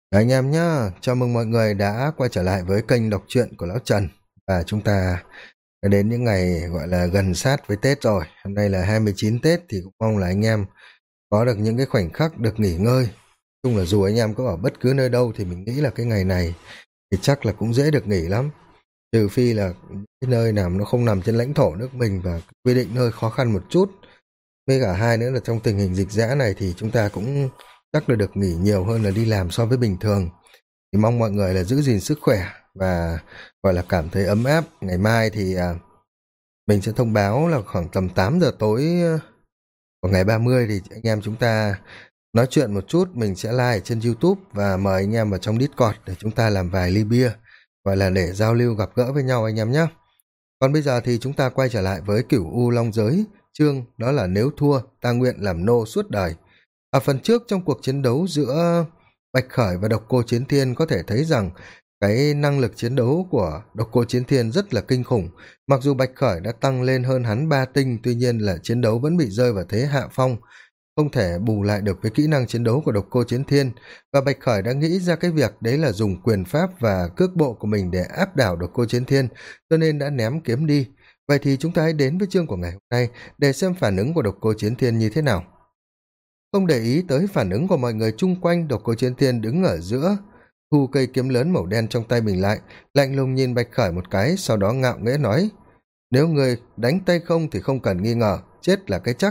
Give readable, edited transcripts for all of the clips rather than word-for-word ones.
Anh em nhá, chào mừng mọi người đã quay trở lại với kênh đọc truyện của Lão Trần. Và chúng ta đã đến những ngày gọi là gần sát với Tết rồi. Hôm nay là 29 Tết thì cũng mong là anh em có được những cái khoảnh khắc được nghỉ ngơi. Chung là dù anh em có ở bất cứ nơi đâu thì mình nghĩ là cái ngày này thì chắc là cũng dễ được nghỉ lắm. Trừ phi là cái nơi nào nó không nằm trên lãnh thổ nước mình và quy định hơi khó khăn một chút. Với cả hai nữa là trong tình hình dịch giã này thì chúng ta cũng chắc là được nghỉ nhiều hơn là đi làm so với bình thường. Thì mong mọi người là giữ gìn sức khỏe và gọi là cảm thấy ấm áp. Ngày mai thì mình sẽ thông báo là khoảng tầm 8 giờ tối của ngày 30 thì anh em chúng ta nói chuyện một chút. Mình sẽ live ở trên YouTube và mời anh em vào trong Discord để chúng ta làm vài ly bia, gọi là để giao lưu gặp gỡ với nhau anh em nhé. Còn bây giờ thì chúng ta quay trở lại với Cửu U Long Giới, chương đó là nếu thua ta nguyện làm nô suốt đời. Ở phần trước trong cuộc chiến đấu giữa Bạch Khởi và Độc Cô Chiến Thiên có thể thấy rằng cái năng lực chiến đấu của Độc Cô Chiến Thiên rất là kinh khủng. Mặc dù Bạch Khởi đã tăng lên hơn hắn 3 tinh, tuy nhiên là chiến đấu vẫn bị rơi vào thế hạ phong, không thể bù lại được với kỹ năng chiến đấu của Độc Cô Chiến Thiên. Và Bạch Khởi đã nghĩ ra cái việc đấy là dùng quyền pháp và cước bộ của mình để áp đảo Độc Cô Chiến Thiên, cho nên đã ném kiếm đi. Vậy thì chúng ta hãy đến với chương của ngày hôm nay để xem phản ứng của Độc Cô Chiến Thiên như thế nào. Không để ý tới phản ứng của mọi người chung quanh, Độc Cô Chiến Thiên đứng ở giữa, thu cây kiếm lớn màu đen trong tay mình lại, lạnh lùng nhìn Bạch Khởi một cái, sau đó ngạo nghễ nói: nếu người đánh tay không thì không cần nghi ngờ, chết là cái chắc.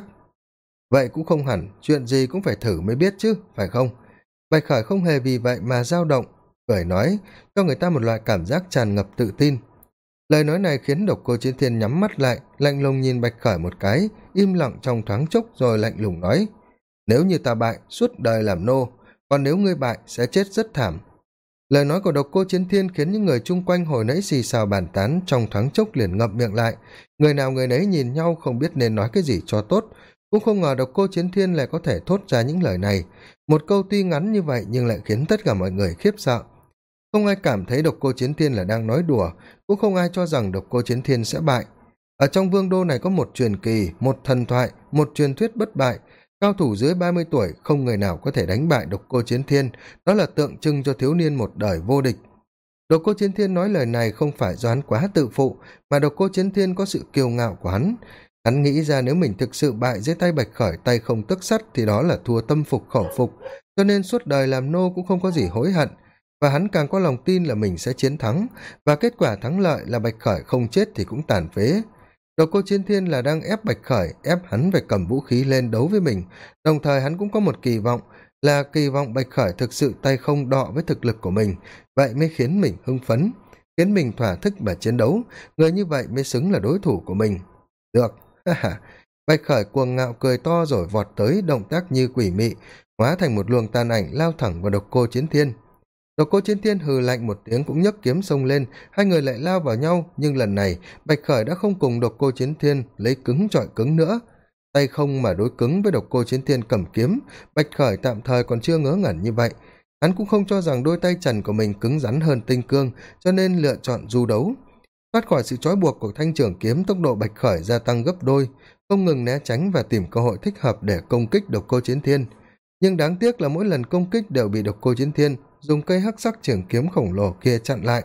Vậy cũng không hẳn, chuyện gì cũng phải thử mới biết chứ, phải không? Bạch Khởi không hề vì vậy mà dao động, cười nói, cho người ta một loại cảm giác tràn ngập tự tin. Lời nói này khiến Độc Cô Chiến Thiên nhắm mắt lại, lạnh lùng nhìn Bạch Khởi một cái, im lặng trong thoáng chốc rồi lạnh lùng nói: nếu như ta bại, suốt đời làm nô, còn nếu ngươi bại sẽ chết rất thảm. Lời nói của Độc Cô Chiến Thiên khiến những người chung quanh hồi nãy xì xào bàn tán trong thoáng chốc liền ngậm miệng lại, người nào người nấy nhìn nhau không biết nên nói cái gì cho tốt. Cũng không ngờ Độc Cô Chiến Thiên lại có thể thốt ra những lời này, một câu tuy ngắn như vậy nhưng lại khiến tất cả mọi người khiếp sợ. Không ai cảm thấy Độc Cô Chiến Thiên là đang nói đùa, cũng không ai cho rằng Độc Cô Chiến Thiên sẽ bại. Ở trong vương đô này có một truyền kỳ, một thần thoại, một truyền thuyết bất bại, cao thủ dưới 30 tuổi không người nào có thể đánh bại Độc Cô Chiến Thiên, đó là tượng trưng cho thiếu niên một đời vô địch. Độc Cô Chiến Thiên nói lời này không phải do hắn quá tự phụ, mà Độc Cô Chiến Thiên có sự kiêu ngạo của hắn. Hắn nghĩ ra nếu mình thực sự bại dưới tay Bạch Khởi tay không tấc sắt thì đó là thua tâm phục khẩu phục, cho nên suốt đời làm nô cũng không có gì hối hận. Và hắn càng có lòng tin là mình sẽ chiến thắng, và kết quả thắng lợi là Bạch Khởi không chết thì cũng tàn phế. Độc Cô Chiến Thiên là đang ép Bạch Khởi, ép hắn phải cầm vũ khí lên đấu với mình, đồng thời hắn cũng có một kỳ vọng, là kỳ vọng Bạch Khởi thực sự tay không đọ với thực lực của mình, vậy mới khiến mình hưng phấn, khiến mình thỏa thích mà chiến đấu, người như vậy mới xứng là đối thủ của mình. Được, ha ha. Bạch Khởi cuồng ngạo cười to rồi vọt tới, động tác như quỷ mị, hóa thành một luồng tàn ảnh lao thẳng vào Độc Cô Chiến Thiên. Độc Cô Chiến Thiên hừ lạnh một tiếng cũng nhấc kiếm xông lên, hai người lại lao vào nhau, nhưng lần này Bạch Khởi đã không cùng Độc Cô Chiến Thiên lấy cứng chọi cứng nữa. Tay không mà đối cứng với Độc Cô Chiến Thiên cầm kiếm, Bạch Khởi tạm thời còn chưa ngớ ngẩn như vậy. Hắn cũng không cho rằng đôi tay trần của mình cứng rắn hơn tinh cương, cho nên lựa chọn du đấu. Thoát khỏi sự trói buộc của thanh trường kiếm, tốc độ Bạch Khởi gia tăng gấp đôi, không ngừng né tránh và tìm cơ hội thích hợp để công kích Độc Cô Chiến Thiên. Nhưng đáng tiếc là mỗi lần công kích đều bị Độc Cô Chiến Thiên dùng cây hắc sắc trường kiếm khổng lồ kia chặn lại.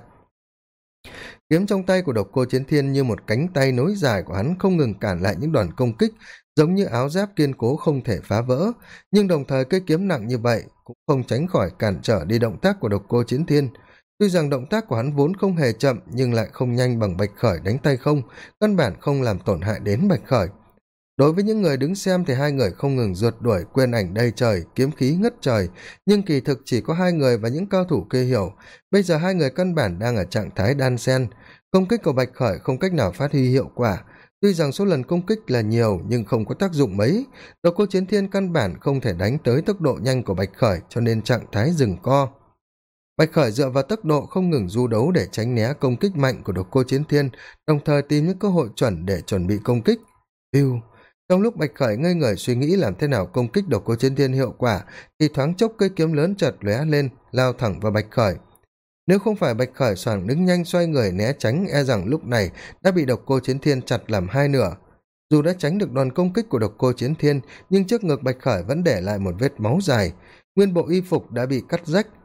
Kiếm trong tay của Độc Cô Chiến Thiên như một cánh tay nối dài của hắn, không ngừng cản lại những đòn công kích, giống như áo giáp kiên cố không thể phá vỡ. Nhưng đồng thời cây kiếm nặng như vậy cũng không tránh khỏi cản trở đi động tác của Độc Cô Chiến Thiên. Tuy rằng động tác của hắn vốn không hề chậm, nhưng lại không nhanh bằng Bạch Khởi đánh tay không, căn bản không làm tổn hại đến Bạch Khởi. Đối với những người đứng xem thì hai người không ngừng rượt đuổi, quyền ảnh đầy trời, kiếm khí ngất trời, nhưng kỳ thực chỉ có hai người và những cao thủ kia hiểu. Bây giờ hai người căn bản đang ở trạng thái đan xen, công kích của Bạch Khởi không cách nào phát huy hiệu quả. Tuy rằng số lần công kích là nhiều nhưng không có tác dụng mấy. Độc Cô Chiến Thiên căn bản không thể đánh tới tốc độ nhanh của Bạch Khởi, cho nên trạng thái dừng co. Bạch Khởi dựa vào tốc độ không ngừng du đấu để tránh né công kích mạnh của Độc Cô Chiến Thiên, đồng thời tìm những cơ hội chuẩn để chuẩn bị công kích. Piu. Trong lúc Bạch Khởi ngây người suy nghĩ làm thế nào công kích Độc Cô Chiến Thiên hiệu quả, thì thoáng chốc cây kiếm lớn chợt lóe lên, lao thẳng vào Bạch Khởi. Nếu không phải Bạch Khởi xoàng đứng nhanh xoay người né tránh, e rằng lúc này đã bị Độc Cô Chiến Thiên chặt làm hai nửa. Dù đã tránh được đòn công kích của Độc Cô Chiến Thiên, nhưng trước ngực Bạch Khởi vẫn để lại một vết máu dài, nguyên bộ y phục đã bị cắt rách,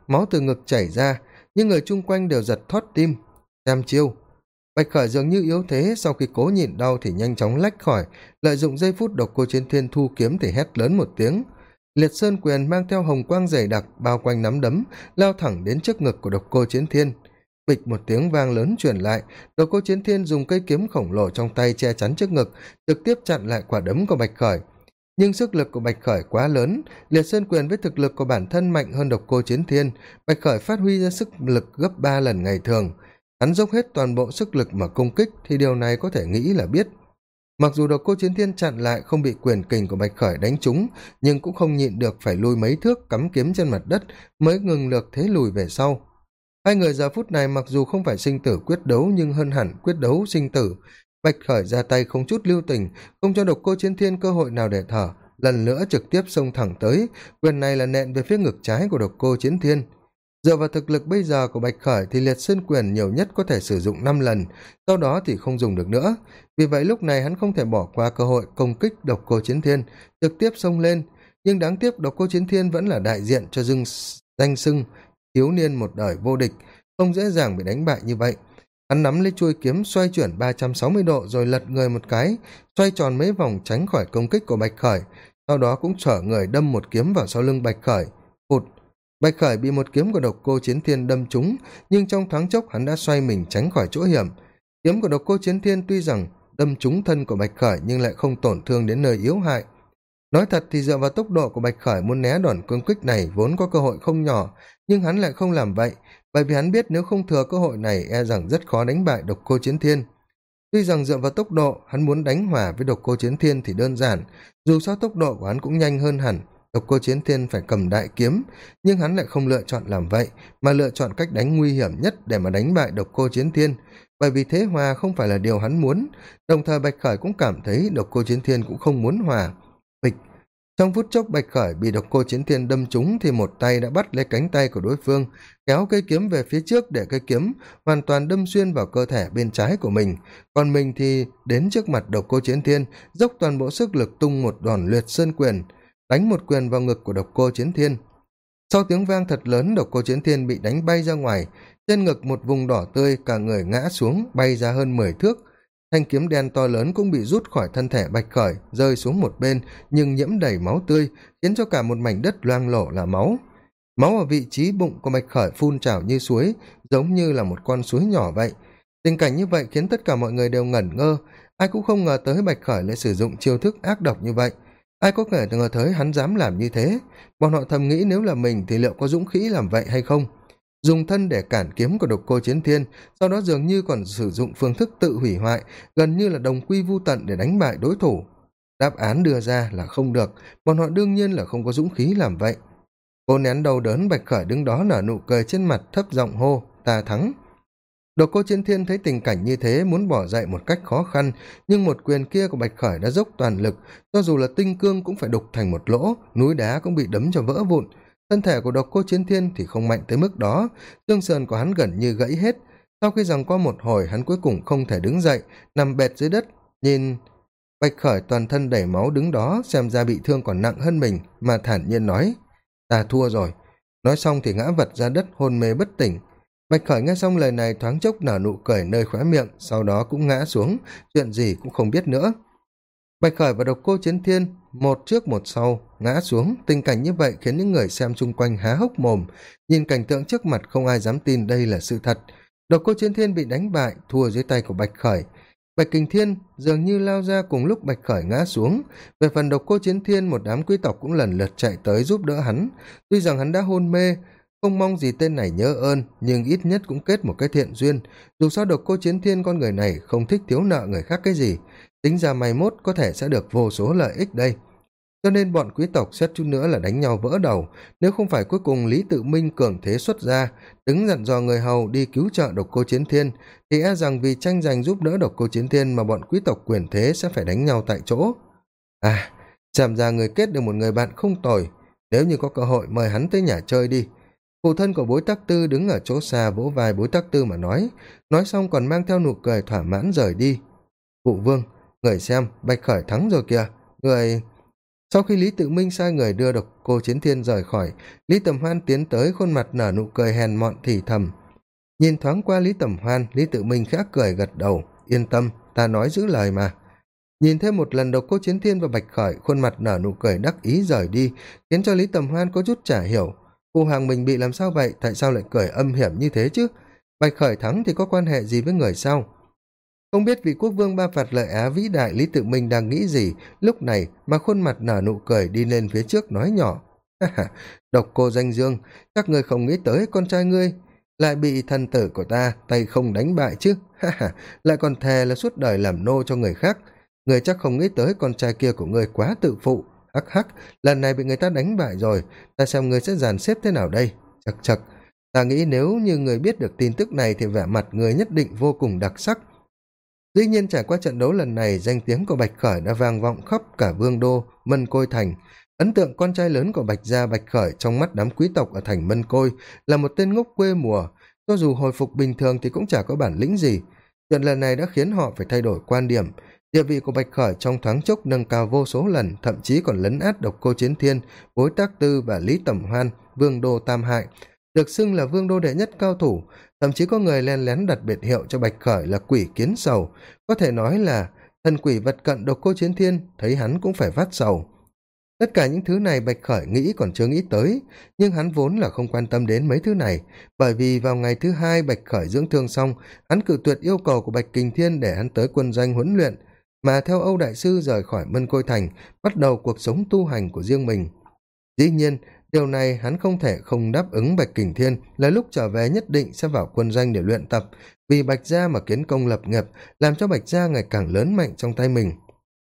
máu từ ngực chảy ra, nhưng người chung quanh đều giật thót tim. Xem chiêu. Bạch Khởi dường như yếu thế, sau khi cố nhịn đau thì nhanh chóng lách khỏi, lợi dụng giây phút Độc Cô Chiến Thiên thu kiếm thì hét lớn một tiếng. Liệt Sơn Quyền mang theo hồng quang dày đặc bao quanh nắm đấm, lao thẳng đến trước ngực của Độc Cô Chiến Thiên. Bịch một tiếng vang lớn truyền lại, Độc Cô Chiến Thiên dùng cây kiếm khổng lồ trong tay che chắn trước ngực, trực tiếp chặn lại quả đấm của Bạch Khởi. Nhưng sức lực của Bạch Khởi quá lớn, Liệt Sơn Quyền với thực lực của bản thân mạnh hơn Độc Cô Chiến Thiên, Bạch Khởi phát huy ra sức lực gấp 3 lần ngày thường. Hắn dốc hết toàn bộ sức lực mà công kích thì điều này có thể nghĩ là biết. Mặc dù Độc Cô Chiến Thiên chặn lại không bị quyền kình của Bạch Khởi đánh trúng, nhưng cũng không nhịn được phải lùi mấy thước cắm kiếm trên mặt đất mới ngừng được thế lùi về sau. Hai người giờ phút này mặc dù không phải sinh tử quyết đấu nhưng hơn hẳn quyết đấu sinh tử. Bạch Khởi ra tay không chút lưu tình, không cho Độc Cô Chiến Thiên cơ hội nào để thở, lần nữa trực tiếp xông thẳng tới, quyền này là nện về phía ngực trái của Độc Cô Chiến Thiên. Dựa vào thực lực bây giờ của Bạch Khởi thì Liệt Sơn Quyền nhiều nhất có thể sử dụng 5 lần, sau đó thì không dùng được nữa. Vì vậy lúc này hắn không thể bỏ qua cơ hội công kích Độc Cô Chiến Thiên, trực tiếp xông lên. Nhưng đáng tiếc Độc Cô Chiến Thiên vẫn là đại diện cho danh xưng thiếu niên một đời vô địch, không dễ dàng bị đánh bại như vậy. Hắn nắm lấy chuôi kiếm xoay chuyển 360 độ rồi lật người một cái, xoay tròn mấy vòng tránh khỏi công kích của Bạch Khởi, sau đó cũng trở người đâm một kiếm vào sau lưng Bạch Khởi. Hụt! Bạch Khởi bị một kiếm của Độc Cô Chiến Thiên đâm trúng, nhưng trong thoáng chốc hắn đã xoay mình tránh khỏi chỗ hiểm. Kiếm của Độc Cô Chiến Thiên tuy rằng đâm trúng thân của Bạch Khởi nhưng lại không tổn thương đến nơi yếu hại. Nói thật thì dựa vào tốc độ của Bạch Khởi muốn né đòn công kích này vốn có cơ hội không nhỏ, nhưng hắn lại không làm vậy, bởi vì hắn biết nếu không thừa cơ hội này e rằng rất khó đánh bại Độc Cô Chiến Thiên. Tuy rằng dựa vào tốc độ, hắn muốn đánh hòa với Độc Cô Chiến Thiên thì đơn giản, dù sao tốc độ của hắn cũng nhanh hơn hẳn, Độc Cô Chiến Thiên phải cầm đại kiếm, nhưng hắn lại không lựa chọn làm vậy, mà lựa chọn cách đánh nguy hiểm nhất để mà đánh bại Độc Cô Chiến Thiên, bởi vì thế hòa không phải là điều hắn muốn, đồng thời Bạch Khởi cũng cảm thấy Độc Cô Chiến Thiên cũng không muốn hòa. Bịch! Trong phút chốc Bạch Khởi bị Độc Cô Chiến Thiên đâm trúng thì một tay đã bắt lấy cánh tay của đối phương, kéo cây kiếm về phía trước để cây kiếm hoàn toàn đâm xuyên vào cơ thể bên trái của mình, còn mình thì đến trước mặt Độc Cô Chiến Thiên, dốc toàn bộ sức lực tung một đòn Liệt Sơn Quyền, đánh một quyền vào ngực của Độc Cô Chiến Thiên. Sau tiếng vang thật lớn, Độc Cô Chiến Thiên bị đánh bay ra ngoài, trên ngực một vùng đỏ tươi, cả người ngã xuống, bay ra hơn 10 thước. Thanh kiếm đen to lớn cũng bị rút khỏi thân thể Bạch Khởi, rơi xuống một bên, nhưng nhiễm đầy máu tươi, khiến cho cả một mảnh đất loang lổ là máu. Máu ở vị trí bụng của Bạch Khởi phun trào như suối, giống như là một con suối nhỏ vậy. Tình cảnh như vậy khiến tất cả mọi người đều ngẩn ngơ, ai cũng không ngờ tới Bạch Khởi lại sử dụng chiêu thức ác độc như vậy. Ai có thể ngờ tới hắn dám làm như thế, bọn họ thầm nghĩ nếu là mình thì liệu có dũng khí làm vậy hay không. Dùng thân để cản kiếm của Độc Cô Chiến Thiên, sau đó dường như còn sử dụng phương thức tự hủy hoại, gần như là đồng quy vu tận để đánh bại đối thủ. Đáp án đưa ra là không được, bọn họ đương nhiên là không có dũng khí làm vậy. Cô nén đau đớn, Bạch Khởi đứng đó nở nụ cười trên mặt, thấp giọng hô: "Ta thắng." Độc Cô Chiến Thiên thấy tình cảnh như thế muốn bỏ dậy một cách khó khăn, nhưng một quyền kia của Bạch Khởi đã dốc toàn lực, cho dù là tinh cương cũng phải đục thành một lỗ, núi đá cũng bị đấm cho vỡ vụn. Thân thể của Độc Cô Chiến Thiên thì không mạnh tới mức đó, xương sườn của hắn gần như gãy hết. Sau khi giằng co một hồi, hắn cuối cùng không thể đứng dậy, nằm bệt dưới đất, nhìn Bạch Khởi toàn thân đầy máu đứng đó, xem ra bị thương còn nặng hơn mình, mà thản nhiên nói: "Ta thua rồi." Nói xong thì ngã vật ra đất hôn mê bất tỉnh. Bạch Khởi nghe xong lời này thoáng chốc nở nụ cười nơi khóe miệng, sau đó cũng ngã xuống, chuyện gì cũng không biết nữa. Bạch Khởi và Độc Cô Chiến Thiên một trước một sau ngã xuống, tình cảnh như vậy khiến những người xem chung quanh há hốc mồm, nhìn cảnh tượng trước mặt không ai dám tin đây là sự thật. Độc Cô Chiến Thiên bị đánh bại, thua dưới tay của Bạch Khởi. Bạch Kình Thiên dường như lao ra cùng lúc Bạch Khởi ngã xuống. Về phần Độc Cô Chiến Thiên, một đám quý tộc cũng lần lượt chạy tới giúp đỡ hắn. Tuy rằng hắn đã hôn mê, không mong gì tên này nhớ ơn, nhưng ít nhất cũng kết một cái thiện duyên. Dù sao Độc Cô Chiến Thiên con người này không thích thiếu nợ người khác cái gì, tính ra mai mốt có thể sẽ được vô số lợi ích đây. Cho nên bọn quý tộc xét chút nữa là đánh nhau vỡ đầu, nếu không phải cuối cùng Lý Tự Minh cường thế xuất ra, đứng dặn dò người hầu đi cứu trợ Độc Cô Chiến Thiên, thì e rằng vì tranh giành giúp đỡ Độc Cô Chiến Thiên mà bọn quý tộc quyền thế sẽ phải đánh nhau tại chỗ. À, xem ra người kết được một người bạn không tồi, nếu như có cơ hội mời hắn tới nhà chơi đi. Phụ thân của Bối Tắc Tư đứng ở chỗ xa vỗ vai Bối Tắc Tư mà nói xong còn mang theo nụ cười thỏa mãn rời đi. Phụ vương, người xem, Bạch Khởi thắng rồi kìa, người... Sau khi Lý Tự Minh sai người đưa độc cô Chiến Thiên rời khỏi, Lý Tầm Hoan tiến tới, khuôn mặt nở nụ cười hèn mọn thì thầm. Nhìn thoáng qua Lý Tầm Hoan, Lý Tự Minh khẽ cười gật đầu. Yên tâm, ta nói giữ lời mà. Nhìn thêm một lần độc cô Chiến Thiên và Bạch Khởi, khuôn mặt nở nụ cười đắc ý rời đi, khiến cho Lý Tầm Hoan có chút chả hiểu. Phu Hoàng mình bị làm sao vậy, tại sao lại cười âm hiểm như thế chứ? Bạch Khởi thắng thì có quan hệ gì với người sau? Không biết vị quốc vương Ba Phạt Lợi Á vĩ đại Lý Tự Minh đang nghĩ gì, lúc này mà khuôn mặt nở nụ cười đi lên phía trước nói nhỏ. Ha ha, độc cô danh dương, các ngươi không nghĩ tới con trai ngươi lại bị thần tử của ta tay không đánh bại chứ? Ha ha, lại còn thề là suốt đời làm nô cho người khác. Ngươi chắc không nghĩ tới con trai kia của ngươi quá tự phụ. Hắc hắc, lần này bị người ta đánh bại rồi, ta xem ngươi sẽ dàn xếp thế nào đây. Chậc chậc, ta nghĩ nếu như người biết được tin tức này thì vẻ mặt người nhất định vô cùng đặc sắc. Dĩ nhiên trải qua trận đấu lần này, danh tiếng của Bạch Khởi đã vang vọng khắp cả Vương đô Mân Côi thành. Ấn tượng con trai lớn của Bạch gia Bạch Khởi trong mắt đám quý tộc ở thành Mân Côi là một tên ngốc quê mùa, cho dù hồi phục bình thường thì cũng chả có bản lĩnh gì. Chuyện lần này đã khiến họ phải thay đổi quan điểm. Địa vị của Bạch Khởi trong thoáng chốc nâng cao vô số lần, thậm chí còn lấn át độc cô Chiến Thiên, Bối Tác Tư và Lý Tẩm Hoan, Vương đô Tam Hại, được xưng là vương đô đệ nhất cao thủ. Thậm chí có người len lén đặt biệt hiệu cho Bạch Khởi là quỷ kiến sầu, có thể nói là thần quỷ vật cận độc cô Chiến Thiên, thấy hắn cũng phải phát sầu. Tất cả những thứ này Bạch Khởi nghĩ còn chưa nghĩ tới, nhưng hắn vốn là không quan tâm đến mấy thứ này, bởi vì vào ngày thứ hai Bạch Khởi dưỡng thương xong, hắn cự tuyệt yêu cầu của Bạch Kình Thiên để hắn tới quân doanh huấn luyện, mà theo Âu Đại Sư rời khỏi Mân Côi Thành, bắt đầu cuộc sống tu hành của riêng mình. Dĩ nhiên, điều này hắn không thể không đáp ứng Bạch Kình Thiên là lúc trở về nhất định sẽ vào quân doanh để luyện tập, vì Bạch gia mà kiến công lập nghiệp, làm cho Bạch gia ngày càng lớn mạnh trong tay mình.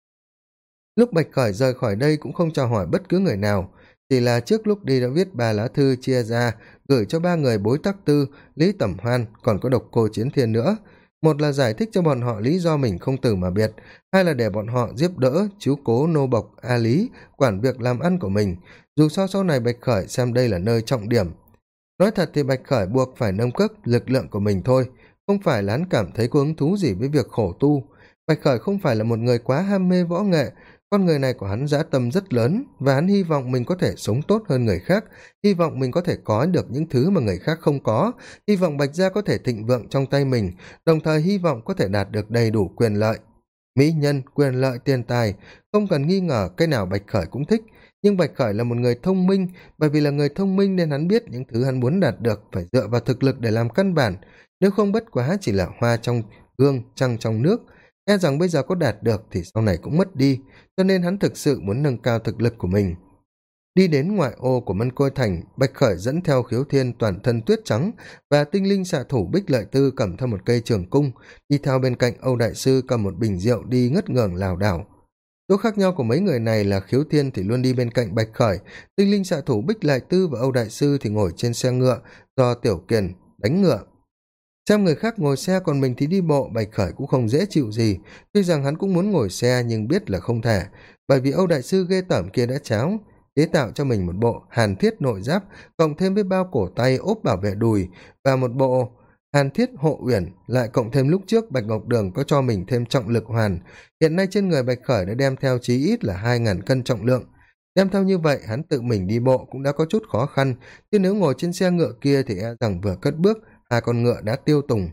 Lúc Bạch Khởi rời khỏi đây cũng không chào hỏi bất cứ người nào, chỉ là trước lúc đi đã viết 3 lá thư chia ra, gửi cho 3 người Bối Tắc Tư, Lý Tẩm Hoan, còn có độc cô Chiến Thiên nữa. Một là giải thích cho bọn họ lý do mình không từ mà biệt, hai là để bọn họ giúp đỡ, chiếu cố nô bộc A Lý, quản việc làm ăn của mình, dù sao sau này Bạch Khởi xem đây là nơi trọng điểm. Nói thật thì Bạch Khởi buộc phải nâng cấp lực lượng của mình thôi, không phải là hắn cảm thấy có hứng thú gì với việc khổ tu. Bạch Khởi không phải là một người quá ham mê võ nghệ, con người này của hắn dã tâm rất lớn, và hắn hy vọng mình có thể sống tốt hơn người khác, hy vọng mình có thể có được những thứ mà người khác không có, hy vọng Bạch gia có thể thịnh vượng trong tay mình, đồng thời hy vọng có thể đạt được đầy đủ quyền lợi. Mỹ nhân, quyền lợi, tiền tài, không cần nghi ngờ cái nào Bạch Khởi cũng thích, nhưng Bạch Khởi là một người thông minh, bởi vì là người thông minh nên hắn biết những thứ hắn muốn đạt được phải dựa vào thực lực để làm căn bản, nếu không bất quá chỉ là hoa trong gương, trăng trong nước. E rằng bây giờ có đạt được thì sau này cũng mất đi, cho nên hắn thực sự muốn nâng cao thực lực của mình. Đi đến ngoại ô của Mân Côi Thành, Bạch Khởi dẫn theo Khiếu Thiên toàn thân tuyết trắng và tinh linh xạ thủ Bích Lợi Tư cầm theo một cây trường cung, đi theo bên cạnh Âu Đại Sư cầm một bình rượu đi ngất ngưởng lảo đảo. Chỗ khác nhau của mấy người này là Khiếu Thiên thì luôn đi bên cạnh Bạch Khởi, tinh linh xạ thủ Bích Lợi Tư và Âu Đại Sư thì ngồi trên xe ngựa do Tiểu Kiền đánh ngựa. Xem người khác ngồi xe còn mình thì đi bộ, Bạch Khởi cũng không dễ chịu gì, tuy rằng hắn cũng muốn ngồi xe nhưng biết là không thể, bởi vì Âu Đại Sư ghê tởm kia đã cháo chế tạo cho mình một bộ hàn thiết nội giáp, cộng thêm với bao cổ tay ốp bảo vệ đùi và một bộ hàn thiết hộ uyển, lại cộng thêm lúc trước Bạch Ngọc Đường có cho mình thêm trọng lực hoàn, hiện nay trên người Bạch Khởi đã đem theo chí ít là 2.000 cân trọng lượng. Đem theo như vậy, hắn tự mình đi bộ cũng đã có chút khó khăn, chứ nếu ngồi trên xe ngựa kia thì e rằng vừa cất bước, hai con ngựa đã tiêu tùng.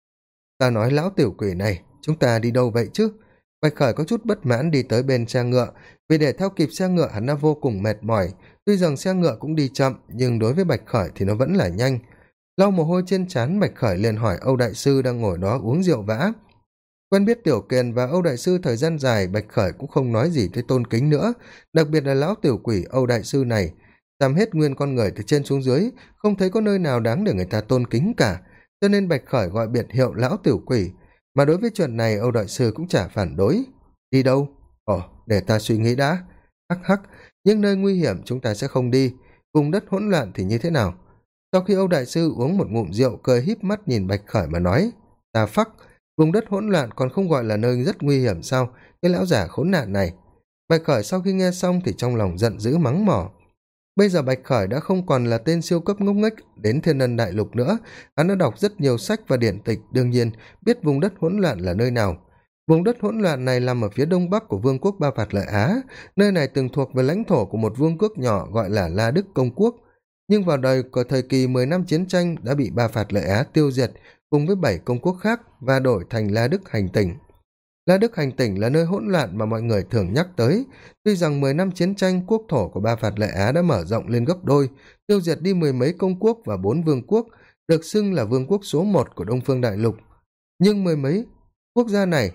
Ta nói lão tiểu quỷ này, chúng ta đi đâu vậy chứ? Bạch Khởi có chút bất mãn đi tới bên xe ngựa, vì để theo kịp xe ngựa hắn đã vô cùng mệt mỏi, tuy rằng xe ngựa cũng đi chậm, nhưng đối với Bạch Khởi thì nó vẫn là nhanh. Lau mồ hôi trên trán, Bạch Khởi liền hỏi Âu Đại Sư đang ngồi đó uống rượu vã. Quen biết Tiểu Kiền và Âu Đại Sư thời gian dài, Bạch Khởi cũng không nói gì tới tôn kính nữa, đặc biệt là lão tiểu quỷ Âu Đại Sư này, làm hết nguyên con người từ trên xuống dưới, không thấy có nơi nào đáng để người ta tôn kính cả, cho nên Bạch Khởi gọi biệt hiệu lão tiểu quỷ, mà đối với chuyện này Âu Đại Sư cũng chả phản đối. Đi đâu? Ồ, để ta suy nghĩ đã. Hắc hắc, những nơi nguy hiểm chúng ta sẽ không đi, vùng đất hỗn loạn thì như thế nào? Sau khi Âu Đại Sư uống một ngụm rượu, cười híp mắt nhìn Bạch Khởi mà nói, ta phắc, vùng đất hỗn loạn còn không gọi là nơi rất nguy hiểm sao, cái lão giả khốn nạn này. Bạch Khởi sau khi nghe xong thì trong lòng giận dữ mắng mỏ. Bây giờ Bạch Khởi đã không còn là tên siêu cấp ngốc nghếch đến Thiên Ân Đại Lục nữa, hắn đã đọc rất nhiều sách và điển tịch, đương nhiên biết vùng đất hỗn loạn là nơi nào. Vùng đất hỗn loạn này nằm ở phía đông bắc của vương quốc Ba Phạt Lợi Á, nơi này từng thuộc về lãnh thổ của một vương quốc nhỏ gọi là La Đức Công Quốc. Nhưng vào đời của thời kỳ 10 năm chiến tranh đã bị Ba Phạt Lợi Á tiêu diệt cùng với 7 công quốc khác và đổi thành La Đức Hành Tỉnh. La Đức Hành Tỉnh là nơi hỗn loạn mà mọi người thường nhắc tới. Tuy rằng 10 năm chiến tranh, quốc thổ của Ba Phạt Lợi Á đã mở rộng lên gấp đôi, tiêu diệt đi mười mấy công quốc và 4 vương quốc, được xưng là vương quốc số một của Đông Phương Đại Lục. Nhưng mười mấy quốc gia này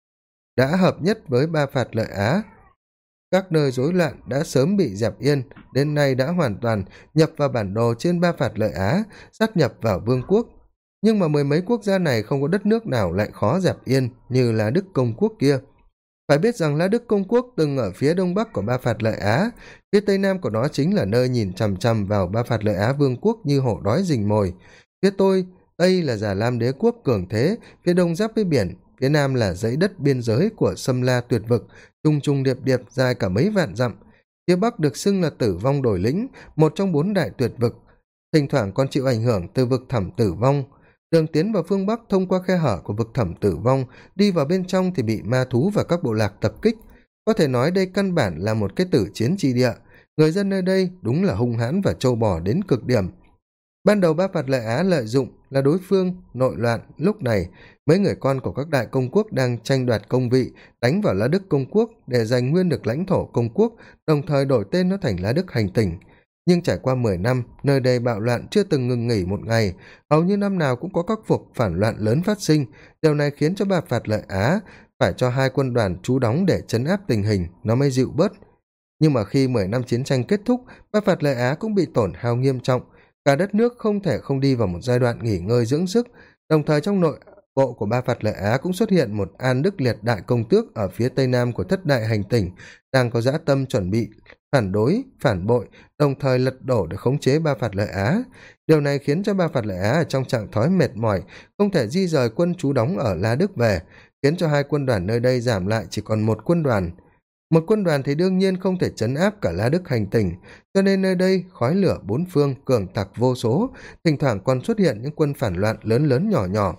đã hợp nhất với Ba Phạt Lợi Á. Các nơi rối loạn đã sớm bị dẹp yên, đến nay đã hoàn toàn nhập vào bản đồ trên Ba Phạt Lợi Á, sát nhập vào vương quốc. Nhưng mà mười mấy quốc gia này không có đất nước nào lại khó dẹp yên như là Đức Công Quốc kia. Phải biết rằng La Đức Công Quốc từng ở phía đông bắc của Ba Phạt Lợi Á, phía tây nam của nó chính là nơi nhìn chằm chằm vào Ba Phạt Lợi Á vương quốc như hổ đói rình mồi. Phía tây là Già Lam Đế quốc cường thế, phía đông giáp với biển, phía nam là dãy đất biên giới của Sâm La tuyệt vực, trùng trùng điệp điệp dài cả mấy vạn dặm. Phía bắc được xưng là Tử Vong Đồi Lĩnh, một trong 4 đại tuyệt vực, thỉnh thoảng còn chịu ảnh hưởng từ vực Thẳm Tử Vong. Đường tiến vào phương bắc thông qua khe hở của vực Thẳm Tử Vong, đi vào bên trong thì bị ma thú và các bộ lạc tập kích. Có thể nói đây căn bản là một cái tử chiến tri địa. Người dân nơi đây đúng là hung hãn và trâu bò đến cực điểm. Ban đầu Ba Phạt Lợi Á lợi dụng là đối phương nội loạn, lúc này mấy người con của các đại công quốc đang tranh đoạt công vị, đánh vào La Đức Công Quốc để giành nguyên được lãnh thổ công quốc, đồng thời đổi tên nó thành La Đức Hành Tỉnh. Nhưng trải qua 10 năm, nơi đây bạo loạn chưa từng ngừng nghỉ một ngày, hầu như năm nào cũng có các cuộc phản loạn lớn phát sinh. Điều này khiến cho Ba Phạt Lợi Á phải cho 2 quân đoàn trú đóng để trấn áp tình hình, nó mới dịu bớt. Nhưng mà khi 10 năm chiến tranh kết thúc, Ba Phạt Lợi Á cũng bị tổn hao nghiêm trọng. Cả đất nước không thể không đi vào một giai đoạn nghỉ ngơi dưỡng sức, đồng thời trong nội bộ của Ba Phạt Lợi Á cũng xuất hiện một An Đức Liệt đại công tước ở phía tây nam của Thất Đại Hành Tỉnh, đang có dã tâm chuẩn bị phản đối, phản bội, đồng thời lật đổ để khống chế Ba Phạt Lợi Á. Điều này khiến cho Ba Phạt Lợi Á ở trong trạng thái mệt mỏi, không thể di rời quân trú đóng ở La Đức về, khiến cho 2 quân đoàn nơi đây giảm lại chỉ còn 1 quân đoàn. Một quân đoàn thì đương nhiên không thể trấn áp cả La Đức Hành Tỉnh, cho nên nơi đây khói lửa bốn phương, cường tặc vô số, thỉnh thoảng còn xuất hiện những quân phản loạn lớn lớn nhỏ nhỏ.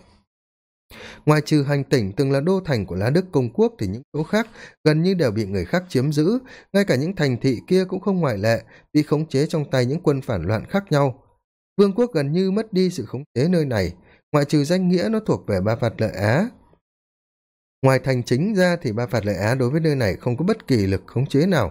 Ngoài trừ Hành Tỉnh từng là đô thành của La Đức Công Quốc thì những chỗ khác gần như đều bị người khác chiếm giữ, ngay cả những thành thị kia cũng không ngoại lệ, bị khống chế trong tay những quân phản loạn khác nhau. Vương quốc gần như mất đi sự khống chế nơi này, ngoại trừ danh nghĩa nó thuộc về Ba Phạt Lợi Á. Ngoài thành chính ra thì Ba Phạt Lợi Á đối với nơi này không có bất kỳ lực khống chế nào.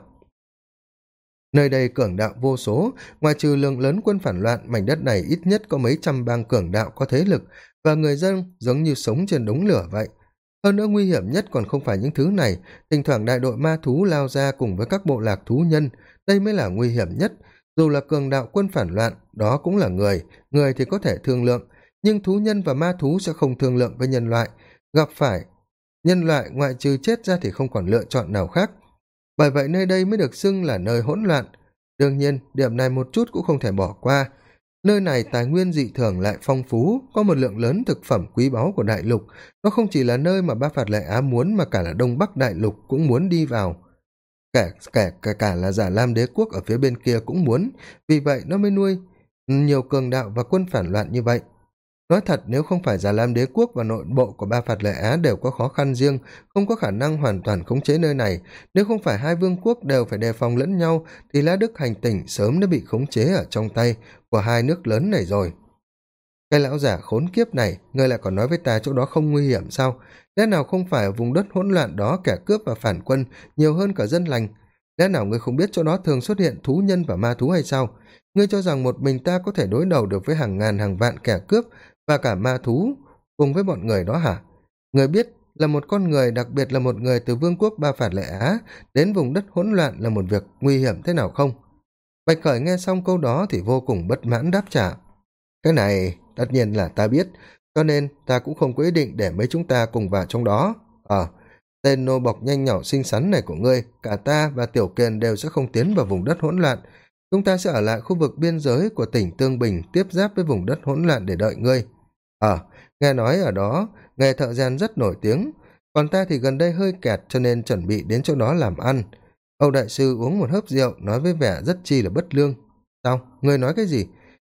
Nơi đây cường đạo vô số, ngoài trừ lượng lớn quân phản loạn, mảnh đất này ít nhất có mấy trăm bang cường đạo có thế lực, và người dân giống như sống trên đống lửa vậy. Hơn nữa nguy hiểm nhất còn không phải những thứ này, thỉnh thoảng đại đội ma thú lao ra cùng với các bộ lạc thú nhân, đây mới là nguy hiểm nhất. Dù là cường đạo quân phản loạn, đó cũng là người thì có thể thương lượng, nhưng thú nhân và ma thú sẽ không thương lượng với nhân loại, gặp phải nhân loại ngoại trừ chết ra thì không còn lựa chọn nào khác. Bởi vậy nơi đây mới được xưng là nơi hỗn loạn. Đương nhiên, điểm này một chút cũng không thể bỏ qua. Nơi này tài nguyên dị thường lại phong phú, có một lượng lớn thực phẩm quý báu của đại lục. Nó không chỉ là nơi mà Ba Phạt Lợi Á muốn mà cả là Đông Bắc đại lục cũng muốn đi vào. Cả là Già Lam Đế quốc ở phía bên kia cũng muốn, vì vậy nó mới nuôi nhiều cường đạo và quân phản loạn như vậy. Nói thật, nếu không phải Già Lam Đế quốc và nội bộ của Ba Phạt Lợi Á đều có khó khăn riêng, không có khả năng hoàn toàn khống chế nơi này, nếu không phải 2 vương quốc đều phải đề phòng lẫn nhau, thì La Đức Hành Tỉnh sớm đã bị khống chế ở trong tay của 2 nước lớn này rồi. Cái lão giả khốn kiếp này, ngươi lại còn nói với ta chỗ đó không nguy hiểm sao? Lẽ nào không phải ở vùng đất hỗn loạn đó kẻ cướp và phản quân nhiều hơn cả dân lành? Lẽ nào ngươi không biết chỗ đó thường xuất hiện thú nhân và ma thú hay sao? Ngươi cho rằng một mình ta có thể đối đầu được với hàng ngàn hàng vạn kẻ cướp và cả ma thú cùng với bọn người đó hả? Ngươi biết là một con người, đặc biệt là một người từ vương quốc Ba Phạt Lợi Á đến vùng đất hỗn loạn là một việc nguy hiểm thế nào không? Bạch Khởi nghe xong câu đó thì vô cùng bất mãn đáp trả. Cái này tất nhiên là ta biết, cho nên ta cũng không có ý định để mấy chúng ta cùng vào trong đó. Tên nô bộc nhanh nhỏ xinh xắn này của ngươi, cả ta và Tiểu Kiền đều sẽ không tiến vào vùng đất hỗn loạn. Chúng ta sẽ ở lại khu vực biên giới của tỉnh Tương Bình tiếp giáp với vùng đất hỗn loạn để đợi ngươi. Nghe nói ở đó nghề thợ rèn rất nổi tiếng, còn ta thì gần đây hơi kẹt cho nên chuẩn bị đến chỗ đó làm ăn. Âu đại sư uống một hớp rượu nói với vẻ rất chi là bất lương. Sao? Ngươi nói cái gì?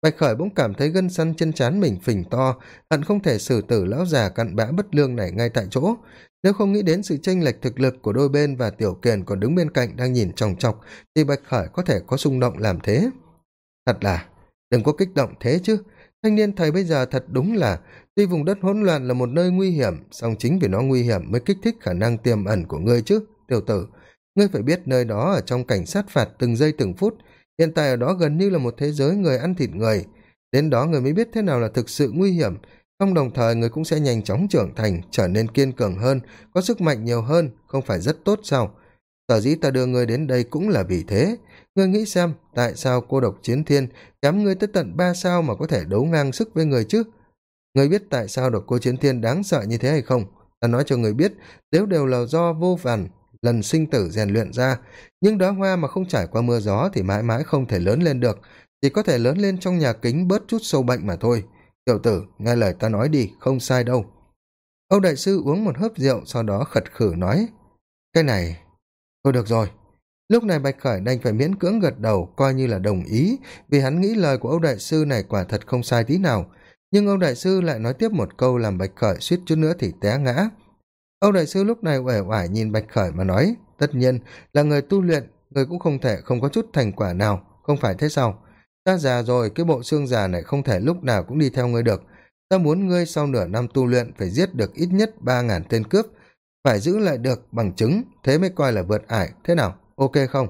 Bạch Khởi bỗng cảm thấy gân săn trên trán mình phình to, hận không thể xử tử lão già cặn bã bất lương này ngay tại chỗ. Nếu không nghĩ đến sự chênh lệch thực lực của đôi bên và Tiểu Kiền còn đứng bên cạnh đang nhìn chòng chọc, thì Bạch Khởi có thể có xung động làm thế. Thật là, đừng có kích động thế chứ. Thanh niên thầy bây giờ thật đúng là, tuy vùng đất hỗn loạn là một nơi nguy hiểm, song chính vì nó nguy hiểm mới kích thích khả năng tiềm ẩn của ngươi chứ, tiểu tử. Ngươi phải biết nơi đó ở trong cảnh sát phạt từng giây từng phút, hiện tại ở đó gần như là một thế giới người ăn thịt người. Đến đó người mới biết thế nào là thực sự nguy hiểm, song đồng thời người cũng sẽ nhanh chóng trưởng thành, trở nên kiên cường hơn, có sức mạnh nhiều hơn, không phải rất tốt sao? Sở dĩ ta đưa ngươi đến đây cũng là vì thế. Ngươi nghĩ xem, tại sao cô độc chiến thiên kém ngươi tới tận 3 sao mà có thể đấu ngang sức với người chứ? Ngươi biết tại sao độc cô chiến thiên đáng sợ như thế hay không? Ta nói cho ngươi biết, nếu đều là do vô vàn lần sinh tử rèn luyện ra, nhưng đóa hoa mà không trải qua mưa gió thì mãi mãi không thể lớn lên được, chỉ có thể lớn lên trong nhà kính bớt chút sâu bệnh mà thôi. Tiểu tử, nghe lời ta nói đi, không sai đâu. Âu đại sư uống một hớp rượu, sau đó khật khử nói, cái này, thôi được rồi. Lúc này Bạch Khởi đành phải miễn cưỡng gật đầu, coi như là đồng ý, vì hắn nghĩ lời của Âu đại sư này quả thật không sai tí nào. Nhưng Âu đại sư lại nói tiếp một câu làm Bạch Khởi suýt chút nữa thì té ngã. Âu đại sư lúc này uể oải nhìn Bạch Khởi mà nói, tất nhiên là người tu luyện, người cũng không thể không có chút thành quả nào, không phải thế sao? Ta già rồi, cái bộ xương già này không thể lúc nào cũng đi theo ngươi được. Ta muốn ngươi sau nửa năm tu luyện phải giết được ít nhất 3.000 tên cướp, phải giữ lại được bằng chứng, thế mới coi là vượt ải, thế nào, ok không?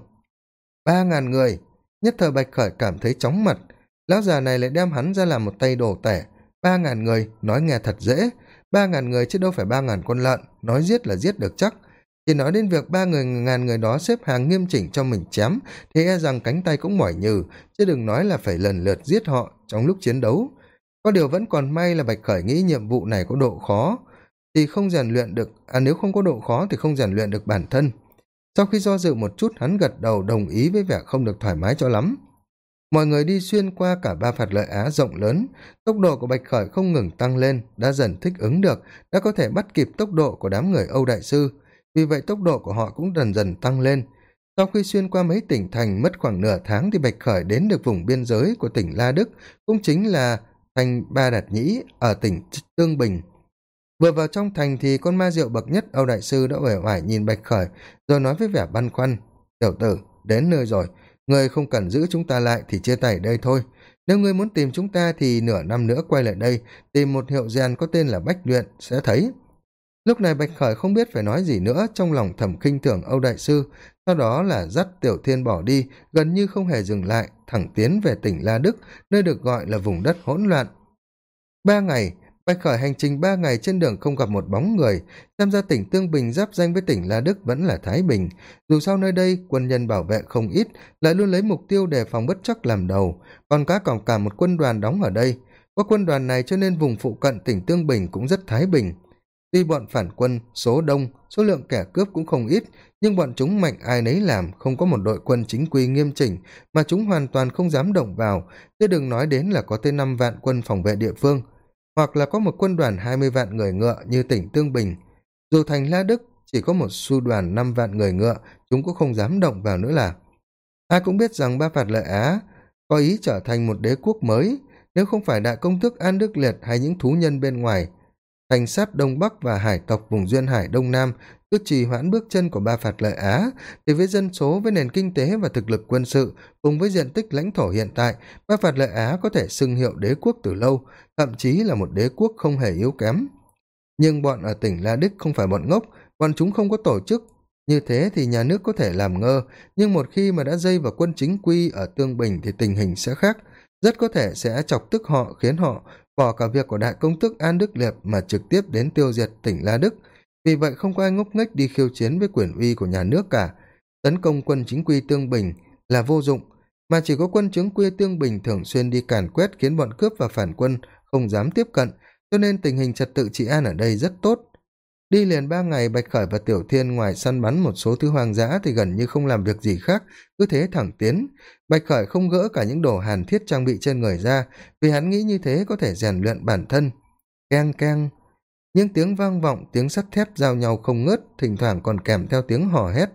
3.000 người, nhất thời Bạch Khởi cảm thấy chóng mặt, lão già này lại đem hắn ra làm một tay đồ tể. 3.000 người, nói nghe thật dễ, 3.000 người chứ đâu phải 3.000 con lợn, nói giết là giết được chắc. Chỉ nói đến việc 3.000 người đó xếp hàng nghiêm chỉnh cho mình chém, thì e rằng cánh tay cũng mỏi nhừ, chứ đừng nói là phải lần lượt giết họ trong lúc chiến đấu. Có điều vẫn còn may là Bạch Khởi nghĩ nhiệm vụ này có độ khó, thì không rèn luyện được, nếu không có độ khó thì không rèn luyện được bản thân. Sau khi do dự một chút, hắn gật đầu đồng ý với vẻ không được thoải mái cho lắm. Mọi người đi xuyên qua cả ba phạt lợi Á rộng lớn, tốc độ của Bạch Khởi không ngừng tăng lên, đã dần thích ứng được, đã có thể bắt kịp tốc độ của đám người Âu đại sư, vì vậy tốc độ của họ cũng dần dần tăng lên. Sau khi xuyên qua mấy tỉnh thành mất khoảng nửa tháng thì Bạch Khởi đến được vùng biên giới của tỉnh La Đức, cũng chính là thành Ba Đạt Nhĩ ở tỉnh Tương Bình. Vừa vào trong thành thì con ma diệu bậc nhất Âu đại sư đã uể oải nhìn Bạch Khởi, rồi nói với vẻ băn khoăn, tiểu tử, đến nơi rồi, ngươi không cần giữ chúng ta lại thì chia tay đây thôi. Nếu ngươi muốn tìm chúng ta thì nửa năm nữa quay lại đây, tìm một hiệu rèn có tên là Bách Luyện, sẽ thấy. Lúc này Bạch Khởi không biết phải nói gì nữa, trong lòng thầm khinh thường Âu đại sư, sau đó là dắt Tiểu Thiên bỏ đi, gần như không hề dừng lại, thẳng tiến về tỉnh La Đức, nơi được gọi là vùng đất hỗn loạn. 3 ngày, Bạch Khởi hành trình 3 ngày trên đường không gặp một bóng người, xem ra tỉnh Tương Bình giáp danh với tỉnh La Đức vẫn là Thái Bình. Dù sao nơi đây quân nhân bảo vệ không ít, lại luôn lấy mục tiêu đề phòng bất trắc làm đầu, còn còn cả một quân đoàn đóng ở đây. Có quân đoàn này cho nên vùng phụ cận tỉnh Tương Bình cũng rất thái bình. Tuy bọn phản quân số đông, số lượng kẻ cướp cũng không ít, nhưng bọn chúng mạnh ai nấy làm, không có một đội quân chính quy nghiêm chỉnh, mà chúng hoàn toàn không dám động vào, chứ đừng nói đến là có tới 5 vạn quân phòng vệ địa phương, hoặc là có một quân đoàn 20 vạn người ngựa như tỉnh Tương Bình. Dù thành La Đức chỉ có một sư đoàn 5 vạn người ngựa, chúng cũng không dám động vào nữa là. Ai cũng biết rằng Ba Phạt Lợi Á có ý trở thành một đế quốc mới, nếu không phải đại công tước An Đức Liệt hay những thú nhân bên ngoài, thành sát Đông Bắc và hải tộc vùng duyên hải Đông Nam cứ trì hoãn bước chân của Ba Phạt Lợi Á, thì với dân số, với nền kinh tế và thực lực quân sự, cùng với diện tích lãnh thổ hiện tại, Ba Phạt Lợi Á có thể xưng hiệu đế quốc từ lâu, thậm chí là một đế quốc không hề yếu kém. Nhưng bọn ở tỉnh La Đức không phải bọn ngốc, bọn chúng không có tổ chức. Như thế thì nhà nước có thể làm ngơ, nhưng một khi mà đã dây vào quân chính quy ở Tương Bình thì tình hình sẽ khác, rất có thể sẽ chọc tức họ, khiến họ bỏ cả việc của đại công tước An Đức Liệt mà trực tiếp đến tiêu diệt tỉnh La Đức. Vì vậy không có ai ngốc nghếch đi khiêu chiến với quyền uy của nhà nước cả. Tấn công quân chính quy Tương Bình là vô dụng, mà chỉ có quân chính quy Tương Bình thường xuyên đi càn quét, khiến bọn cướp và phản quân không dám tiếp cận, cho nên tình hình trật tự trị an ở đây rất tốt. Đi liền 3 ngày, Bạch Khởi và Tiểu Thiên ngoài săn bắn một số thứ hoang dã thì gần như không làm việc gì khác, cứ thế thẳng tiến. Bạch Khởi không gỡ cả những đồ hàn thiết trang bị trên người ra, vì hắn nghĩ như thế có thể rèn luyện bản thân. Keng keng, những tiếng vang vọng, tiếng sắt thép giao nhau không ngớt, thỉnh thoảng còn kèm theo tiếng hò hét.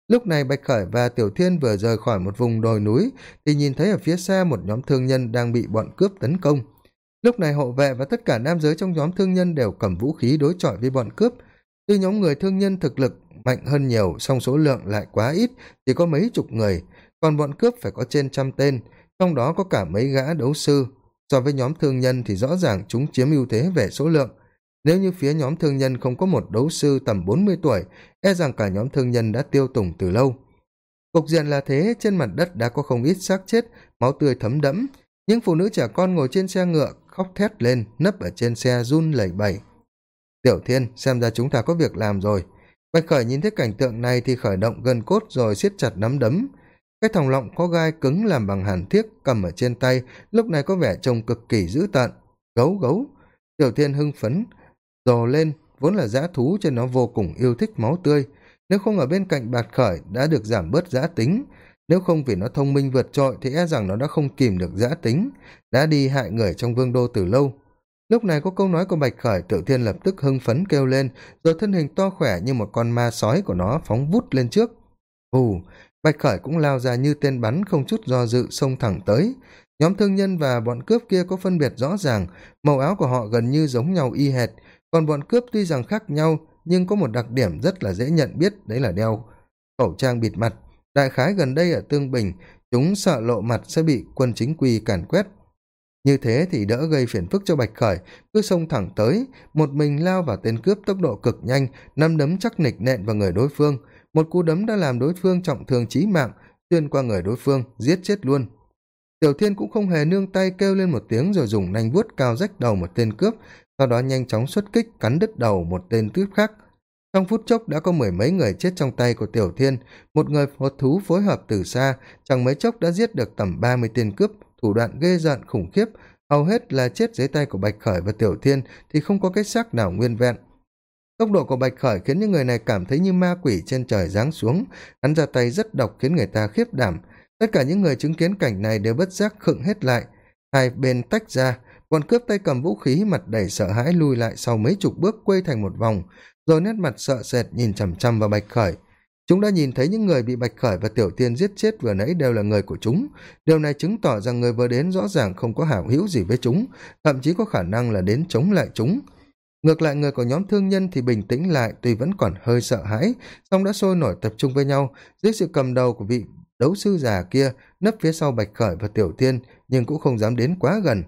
Lúc này Bạch Khởi và Tiểu Thiên vừa rời khỏi một vùng đồi núi thì nhìn thấy ở phía xa một nhóm thương nhân đang bị bọn cướp tấn công. Lúc này hộ vệ và tất cả nam giới trong nhóm thương nhân đều cầm vũ khí đối chọi với bọn cướp. Tuy nhóm người thương nhân thực lực mạnh hơn nhiều, song số lượng lại quá ít, chỉ có mấy chục người, còn bọn cướp phải có trên 100 tên, trong đó có cả mấy gã đấu sư. So với nhóm thương nhân thì rõ ràng chúng chiếm ưu thế về số lượng. Nếu như phía nhóm thương nhân không có một đấu sư tầm 40 tuổi, e rằng cả nhóm thương nhân đã tiêu tùng từ lâu. Cục diện là thế, trên mặt đất đã có không ít xác chết, máu tươi thấm đẫm. Những phụ nữ trẻ con ngồi trên xe ngựa khóc thét lên, nấp ở trên xe run lẩy bẩy. Tiểu Thiên, xem ra chúng ta có việc làm rồi. Bạch Khởi nhìn thấy cảnh tượng này thì khởi động gân cốt rồi siết chặt nắm đấm. Cái thòng lọng có gai cứng làm bằng hàn thiếc cầm ở trên tay lúc này có vẻ trông cực kỳ dữ tợn. Gấu gấu. Tiểu Thiên hưng phấn rồ lên, vốn là dã thú cho nó vô cùng yêu thích máu tươi. Nếu không ở bên cạnh Bạch Khởi đã được giảm bớt dã tính, nếu không vì nó thông minh vượt trội thì e rằng nó đã không kìm được dã tính, đã đi hại người trong vương đô từ lâu. Lúc này có câu nói của Bạch Khởi, Tiểu Thiên lập tức hưng phấn kêu lên, rồi thân hình to khỏe như một con ma sói của nó phóng vút lên trước. Hù, Bạch Khởi cũng lao ra như tên bắn, không chút do dự xông thẳng tới. Nhóm thương nhân và bọn cướp kia có phân biệt rõ ràng, màu áo của họ gần như giống nhau y hệt, còn bọn cướp tuy rằng khác nhau nhưng có một đặc điểm rất là dễ nhận biết, đấy là đeo khẩu trang bịt mặt. Đại khái gần đây ở Tương Bình, chúng sợ lộ mặt sẽ bị quân chính quy càn quét. Như thế thì đỡ gây phiền phức cho Bạch Khởi, cứ xông thẳng tới, một mình lao vào tên cướp tốc độ cực nhanh, nắm đấm chắc nịch nện vào người đối phương. Một cú đấm đã làm đối phương trọng thương chí mạng, xuyên qua người đối phương, giết chết luôn. Tiểu Thiên cũng không hề nương tay, kêu lên một tiếng rồi dùng nanh vuốt cao rách đầu một tên cướp, sau đó nhanh chóng xuất kích cắn đứt đầu một tên cướp khác. Trong phút chốc đã có mười mấy người chết trong tay của Tiểu Thiên, một người một thú phối hợp từ xa, chẳng mấy chốc đã giết được tầm 30 tên cướp, thủ đoạn ghê rợn khủng khiếp, hầu hết là chết dưới tay của Bạch Khởi và Tiểu Thiên thì không có cái xác nào nguyên vẹn. Tốc độ của Bạch Khởi khiến những người này cảm thấy như ma quỷ trên trời giáng xuống, hắn ra tay rất độc khiến người ta khiếp đảm. Tất cả những người chứng kiến cảnh này đều bất giác khựng hết lại, hai bên tách ra, bọn cướp tay cầm vũ khí mặt đầy sợ hãi lui lại sau mấy chục bước quay thành một vòng, rồi nét mặt sợ sệt nhìn chằm chằm vào Bạch Khởi. Chúng đã nhìn thấy những người bị Bạch Khởi và Tiểu Thiên giết chết vừa nãy đều là người của chúng. Điều này chứng tỏ rằng người vừa đến rõ ràng không có hảo hữu gì với chúng, thậm chí có khả năng là đến chống lại chúng. Ngược lại người của nhóm thương nhân thì bình tĩnh lại, tuy vẫn còn hơi sợ hãi, song đã sôi nổi tập trung với nhau dưới sự cầm đầu của vị đấu sư già kia, nấp phía sau Bạch Khởi và Tiểu Thiên, nhưng cũng không dám đến quá gần.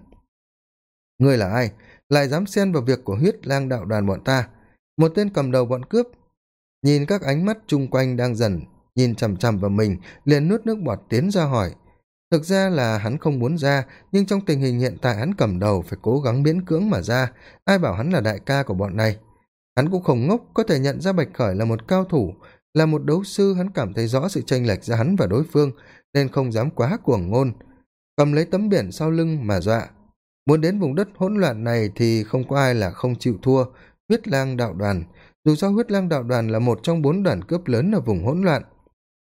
Ngươi là ai? Lại dám xen vào việc của Huyết Lang đạo đoàn bọn ta? Một tên cầm đầu bọn cướp nhìn các ánh mắt chung quanh đang dần nhìn chằm chằm vào mình, liền nuốt nước bọt tiến ra hỏi. Thực ra là hắn không muốn ra, nhưng trong tình hình hiện tại hắn cầm đầu phải cố gắng miễn cưỡng mà ra, ai bảo hắn là đại ca của bọn này. Hắn cũng không ngốc, có thể nhận ra Bạch Khởi là một cao thủ, là một đấu sư. Hắn cảm thấy rõ sự chênh lệch giữa hắn và đối phương, nên không dám quá cuồng ngôn, cầm lấy tấm biển sau lưng mà dọa. Muốn đến vùng đất hỗn loạn này thì không có ai là không chịu thua. Huyết Lang đạo đoàn, dù sao Huyết Lang đạo đoàn là một trong 4 đoàn cướp lớn ở vùng hỗn loạn.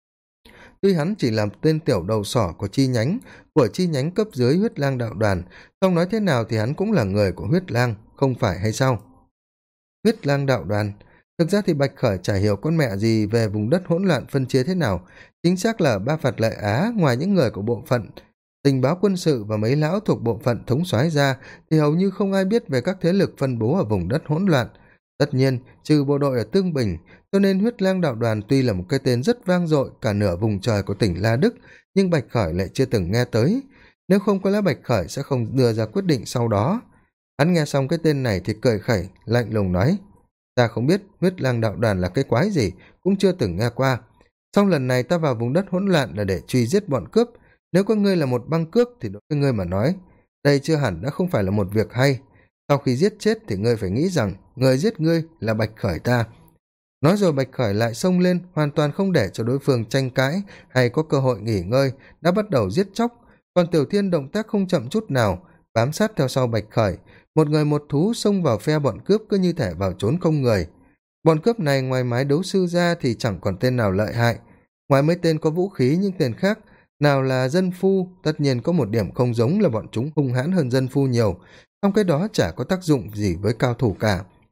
Tuy hắn chỉ là tên tiểu đầu sỏ của chi nhánh cấp dưới Huyết Lang đạo đoàn, song nói thế nào thì hắn cũng là người của Huyết Lang, không phải hay sao? Huyết Lang đạo đoàn, thực ra thì Bạch Khởi chả hiểu con mẹ gì về vùng đất hỗn loạn phân chia thế nào, chính xác là Ba Phạt Lợi Á, ngoài những người của bộ phận tình báo quân sự và mấy lão thuộc bộ phận thống soái ra thì hầu như không ai biết về các thế lực phân bố ở vùng đất hỗn loạn. Tất nhiên trừ bộ đội ở Tương Bình, cho nên Huyết Lang đạo đoàn tuy là một cái tên rất vang dội cả nửa vùng trời của tỉnh La Đức, nhưng Bạch Khởi lại chưa từng nghe tới. Nếu không có lẽ Bạch Khởi sẽ không đưa ra quyết định sau đó. Hắn nghe xong cái tên này thì cười khẩy, lạnh lùng nói: ta không biết Huyết Lang đạo đoàn là cái quái gì, cũng chưa từng nghe qua. Song lần này ta vào vùng đất hỗn loạn là để truy giết bọn cướp. Nếu có ngươi là một băng cướp thì đối với ngươi mà nói, đây chưa hẳn đã không phải là một việc hay. Sau khi giết chết thì ngươi phải nghĩ rằng người giết ngươi là Bạch Khởi ta. Nói rồi Bạch Khởi lại xông lên, hoàn toàn không để cho đối phương tranh cãi hay có cơ hội nghỉ ngơi, đã bắt đầu giết chóc. Còn Tiểu Thiên động tác không chậm chút nào, bám sát theo sau Bạch Khởi, một người một thú xông vào phe bọn cướp cứ như thể vào trốn không người. Bọn cướp này ngoài mái đấu sư ra thì chẳng còn tên nào lợi hại. Ngoài mấy tên có vũ khí, những tên khác nào là dân phu, tất nhiên có một điểm không giống là bọn chúng hung hãn hơn dân phu nhiều, trong cái đó chả có tác dụng gì với cao thủ cả.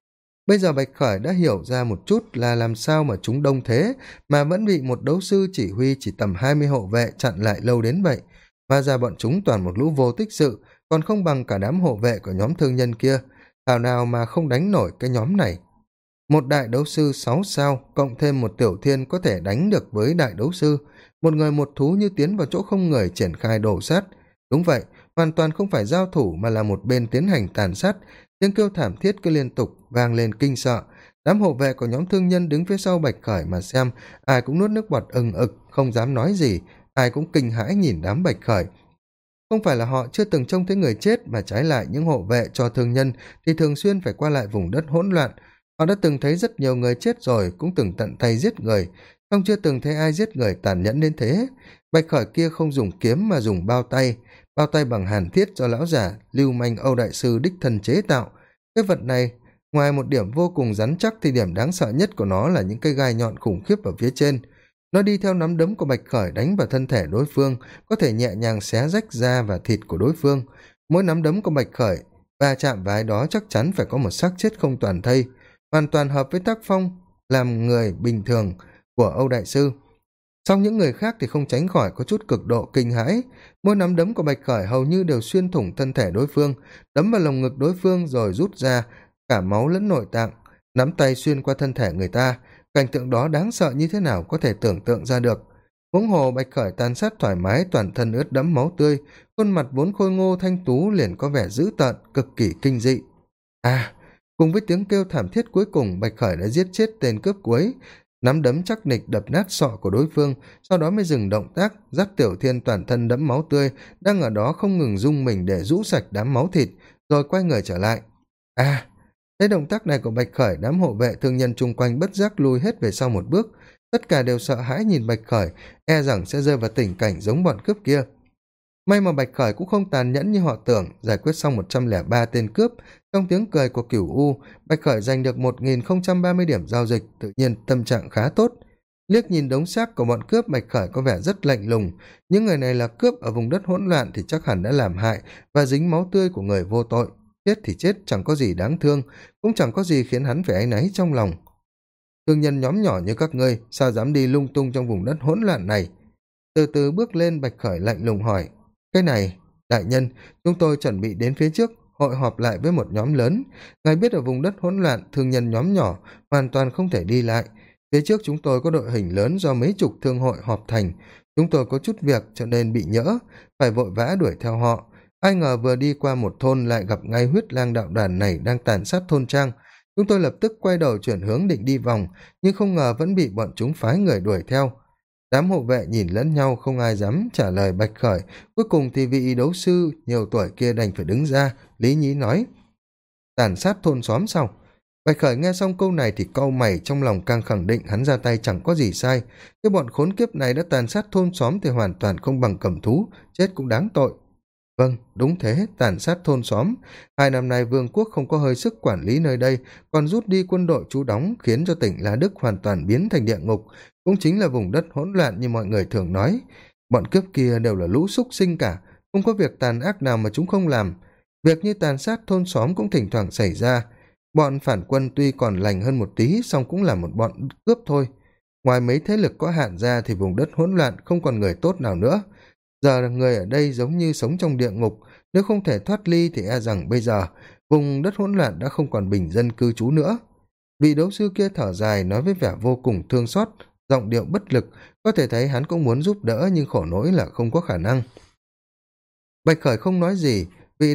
Bây giờ Bạch Khởi đã hiểu ra một chút là làm sao mà chúng đông thế mà vẫn bị một đấu sư chỉ huy chỉ tầm 20 hộ vệ chặn lại lâu đến vậy. Và ra bọn chúng toàn một lũ vô tích sự, còn không bằng cả đám hộ vệ của nhóm thương nhân kia. Thảo nào mà không đánh nổi cái nhóm này. Một đại đấu sư 6 sao, cộng thêm một tiểu thiên có thể đánh được với đại đấu sư. Một người một thú như tiến vào chỗ không người triển khai đổ sát. Đúng vậy, hoàn toàn không phải giao thủ mà là một bên tiến hành tàn sát. Tiếng kêu thảm thiết cứ liên tục vang lên kinh sợ. Đám hộ vệ của nhóm thương nhân đứng phía sau Bạch Khởi mà xem, ai cũng nuốt nước bọt ừng ực, không dám nói gì, ai cũng kinh hãi nhìn đám Bạch Khởi. Không phải là họ chưa từng trông thấy người chết, mà trái lại những hộ vệ cho thương nhân thì thường xuyên phải qua lại vùng đất hỗn loạn. Họ đã từng thấy rất nhiều người chết rồi, cũng từng tận tay giết người, song chưa từng thấy ai giết người tàn nhẫn đến thế. Bạch Khởi kia không dùng kiếm mà dùng bao tay bằng hàn thiết do lão giả lưu manh Âu đại sư đích thân chế tạo. Cái vật này, ngoài một điểm vô cùng rắn chắc thì điểm đáng sợ nhất của nó là những cây gai nhọn khủng khiếp ở phía trên. Nó đi theo nắm đấm của Bạch Khởi đánh vào thân thể đối phương, có thể nhẹ nhàng xé rách da và thịt của đối phương. Mỗi nắm đấm của Bạch Khởi va chạm vào ai đó chắc chắn phải có một xác chết không toàn thây, hoàn toàn hợp với tác phong làm người bình thường của Âu đại sư. Song những người khác thì không tránh khỏi có chút cực độ kinh hãi. Mỗi nắm đấm của Bạch Khởi hầu như đều xuyên thủng thân thể đối phương, đấm vào lồng ngực đối phương rồi rút ra cả máu lẫn nội tạng, nắm tay xuyên qua thân thể người ta. Cảnh tượng đó đáng sợ như thế nào có thể tưởng tượng ra được. Huống hồ Bạch Khởi tàn sát thoải mái, toàn thân ướt đẫm máu tươi, khuôn mặt vốn khôi ngô thanh tú liền có vẻ dữ tợn, cực kỳ kinh dị. Cùng với tiếng kêu thảm thiết cuối cùng, Bạch Khởi đã giết chết tên cướp cuối, nắm đấm chắc nịch đập nát sọ của đối phương, sau đó mới dừng động tác, dắt Tiểu Thiên toàn thân đẫm máu tươi đang ở đó không ngừng rung mình để rũ sạch đám máu thịt, rồi quay người trở lại. Thấy động tác này của Bạch Khởi, đám hộ vệ thương nhân chung quanh bất giác lùi hết về sau một bước, tất cả đều sợ hãi nhìn Bạch Khởi, e rằng sẽ rơi vào tình cảnh giống bọn cướp kia. May mà Bạch Khởi cũng không tàn nhẫn như họ tưởng, giải quyết xong 103 tên cướp. Trong tiếng cười của Cửu U, Bạch Khởi giành được 1030 điểm giao dịch, tự nhiên tâm trạng khá tốt. Liếc nhìn đống xác của bọn cướp, Bạch Khởi có vẻ rất lạnh lùng. Những người này là cướp ở vùng đất hỗn loạn thì chắc hẳn đã làm hại và dính máu tươi của người vô tội. Chết thì chết, chẳng có gì đáng thương, cũng chẳng có gì khiến hắn phải áy náy trong lòng. Thương nhân nhóm nhỏ như các ngươi sao dám đi lung tung trong vùng đất hỗn loạn này? Từ từ bước lên, Bạch Khởi lạnh lùng hỏi. Cái này, đại nhân, chúng tôi chuẩn bị đến phía trước hội họp lại với một nhóm lớn. Ngài biết ở vùng đất hỗn loạn, thương nhân nhóm nhỏ hoàn toàn không thể đi lại. Phía trước chúng tôi có đội hình lớn do mấy chục thương hội họp thành. Chúng tôi có chút việc cho nên bị nhỡ, phải vội vã đuổi theo họ. Ai ngờ vừa đi qua một thôn lại gặp ngay Huyết Lang đạo đoàn này đang tàn sát thôn trang. Chúng tôi lập tức quay đầu chuyển hướng định đi vòng, nhưng không ngờ vẫn bị bọn chúng phái người đuổi theo. Đám hộ vệ nhìn lẫn nhau, không ai dám trả lời Bạch Khởi. Cuối cùng thì vị đấu sư nhiều tuổi kia đành phải đứng ra, lý nhí nói. Tàn sát thôn xóm sao? Bạch Khởi nghe xong câu này thì cau mày, trong lòng càng khẳng định hắn ra tay chẳng có gì sai. Cái bọn khốn kiếp này đã tàn sát thôn xóm thì hoàn toàn không bằng cầm thú, chết cũng đáng tội. Vâng, đúng thế, tàn sát thôn xóm. 2 năm nay vương quốc không có hơi sức quản lý nơi đây, còn rút đi quân đội trú đóng, khiến cho tỉnh La Đức hoàn toàn biến thành địa ngục, cũng chính là vùng đất hỗn loạn như mọi người thường nói. Bọn cướp kia đều là lũ súc sinh cả, không có việc tàn ác nào mà chúng không làm. Việc như tàn sát thôn xóm cũng thỉnh thoảng xảy ra. Bọn phản quân tuy còn lành hơn một tí, song cũng là một bọn cướp thôi. Ngoài mấy thế lực có hạn ra thì vùng đất hỗn loạn không còn người tốt nào nữa. Giờ người ở đây giống như sống trong địa ngục, nếu không thể thoát ly thì e rằng bây giờ vùng đất hỗn loạn đã không còn bình dân cư trú nữa. Vị đấu sư kia thở dài nói với vẻ vô cùng thương xót, giọng điệu bất lực, có thể thấy hắn cũng muốn giúp đỡ nhưng khổ nỗi là không có khả năng. Bạch Khởi không nói gì,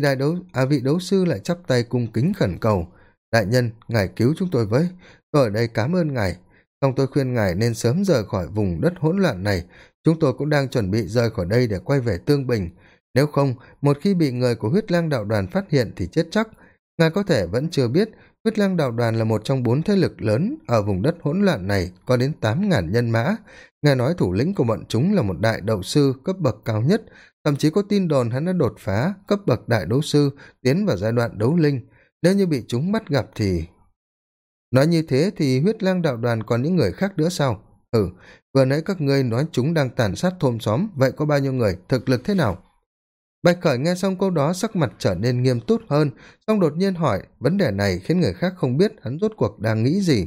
vị đấu sư lại chắp tay cung kính khẩn cầu. Đại nhân, ngài cứu chúng tôi với, tôi ở đây cảm ơn ngài. Xong tôi khuyên ngài nên sớm rời khỏi vùng đất hỗn loạn này, chúng tôi cũng đang chuẩn bị rời khỏi đây để quay về Tương Bình. Nếu không, một khi bị người của Huyết Lang đạo đoàn phát hiện thì chết chắc. Ngài có thể vẫn chưa biết, Huyết Lang đạo đoàn là một trong 4 thế lực lớn ở vùng đất hỗn loạn này, có đến 8.000 nhân mã. Nghe nói thủ lĩnh của bọn chúng là một đại đấu sư cấp bậc cao nhất, thậm chí có tin đồn hắn đã đột phá cấp bậc đại đấu sư, tiến vào giai đoạn đấu linh. Nếu như bị chúng bắt gặp thì... Nói như thế thì Huyết Lang đạo đoàn còn những người khác nữa sao? Vừa nãy các ngươi nói chúng đang tàn sát thôn xóm, vậy có bao nhiêu người, thực lực thế nào? Bạch Khởi nghe xong câu đó sắc mặt trở nên nghiêm túc hơn, xong đột nhiên hỏi, vấn đề này khiến người khác không biết hắn rốt cuộc đang nghĩ gì.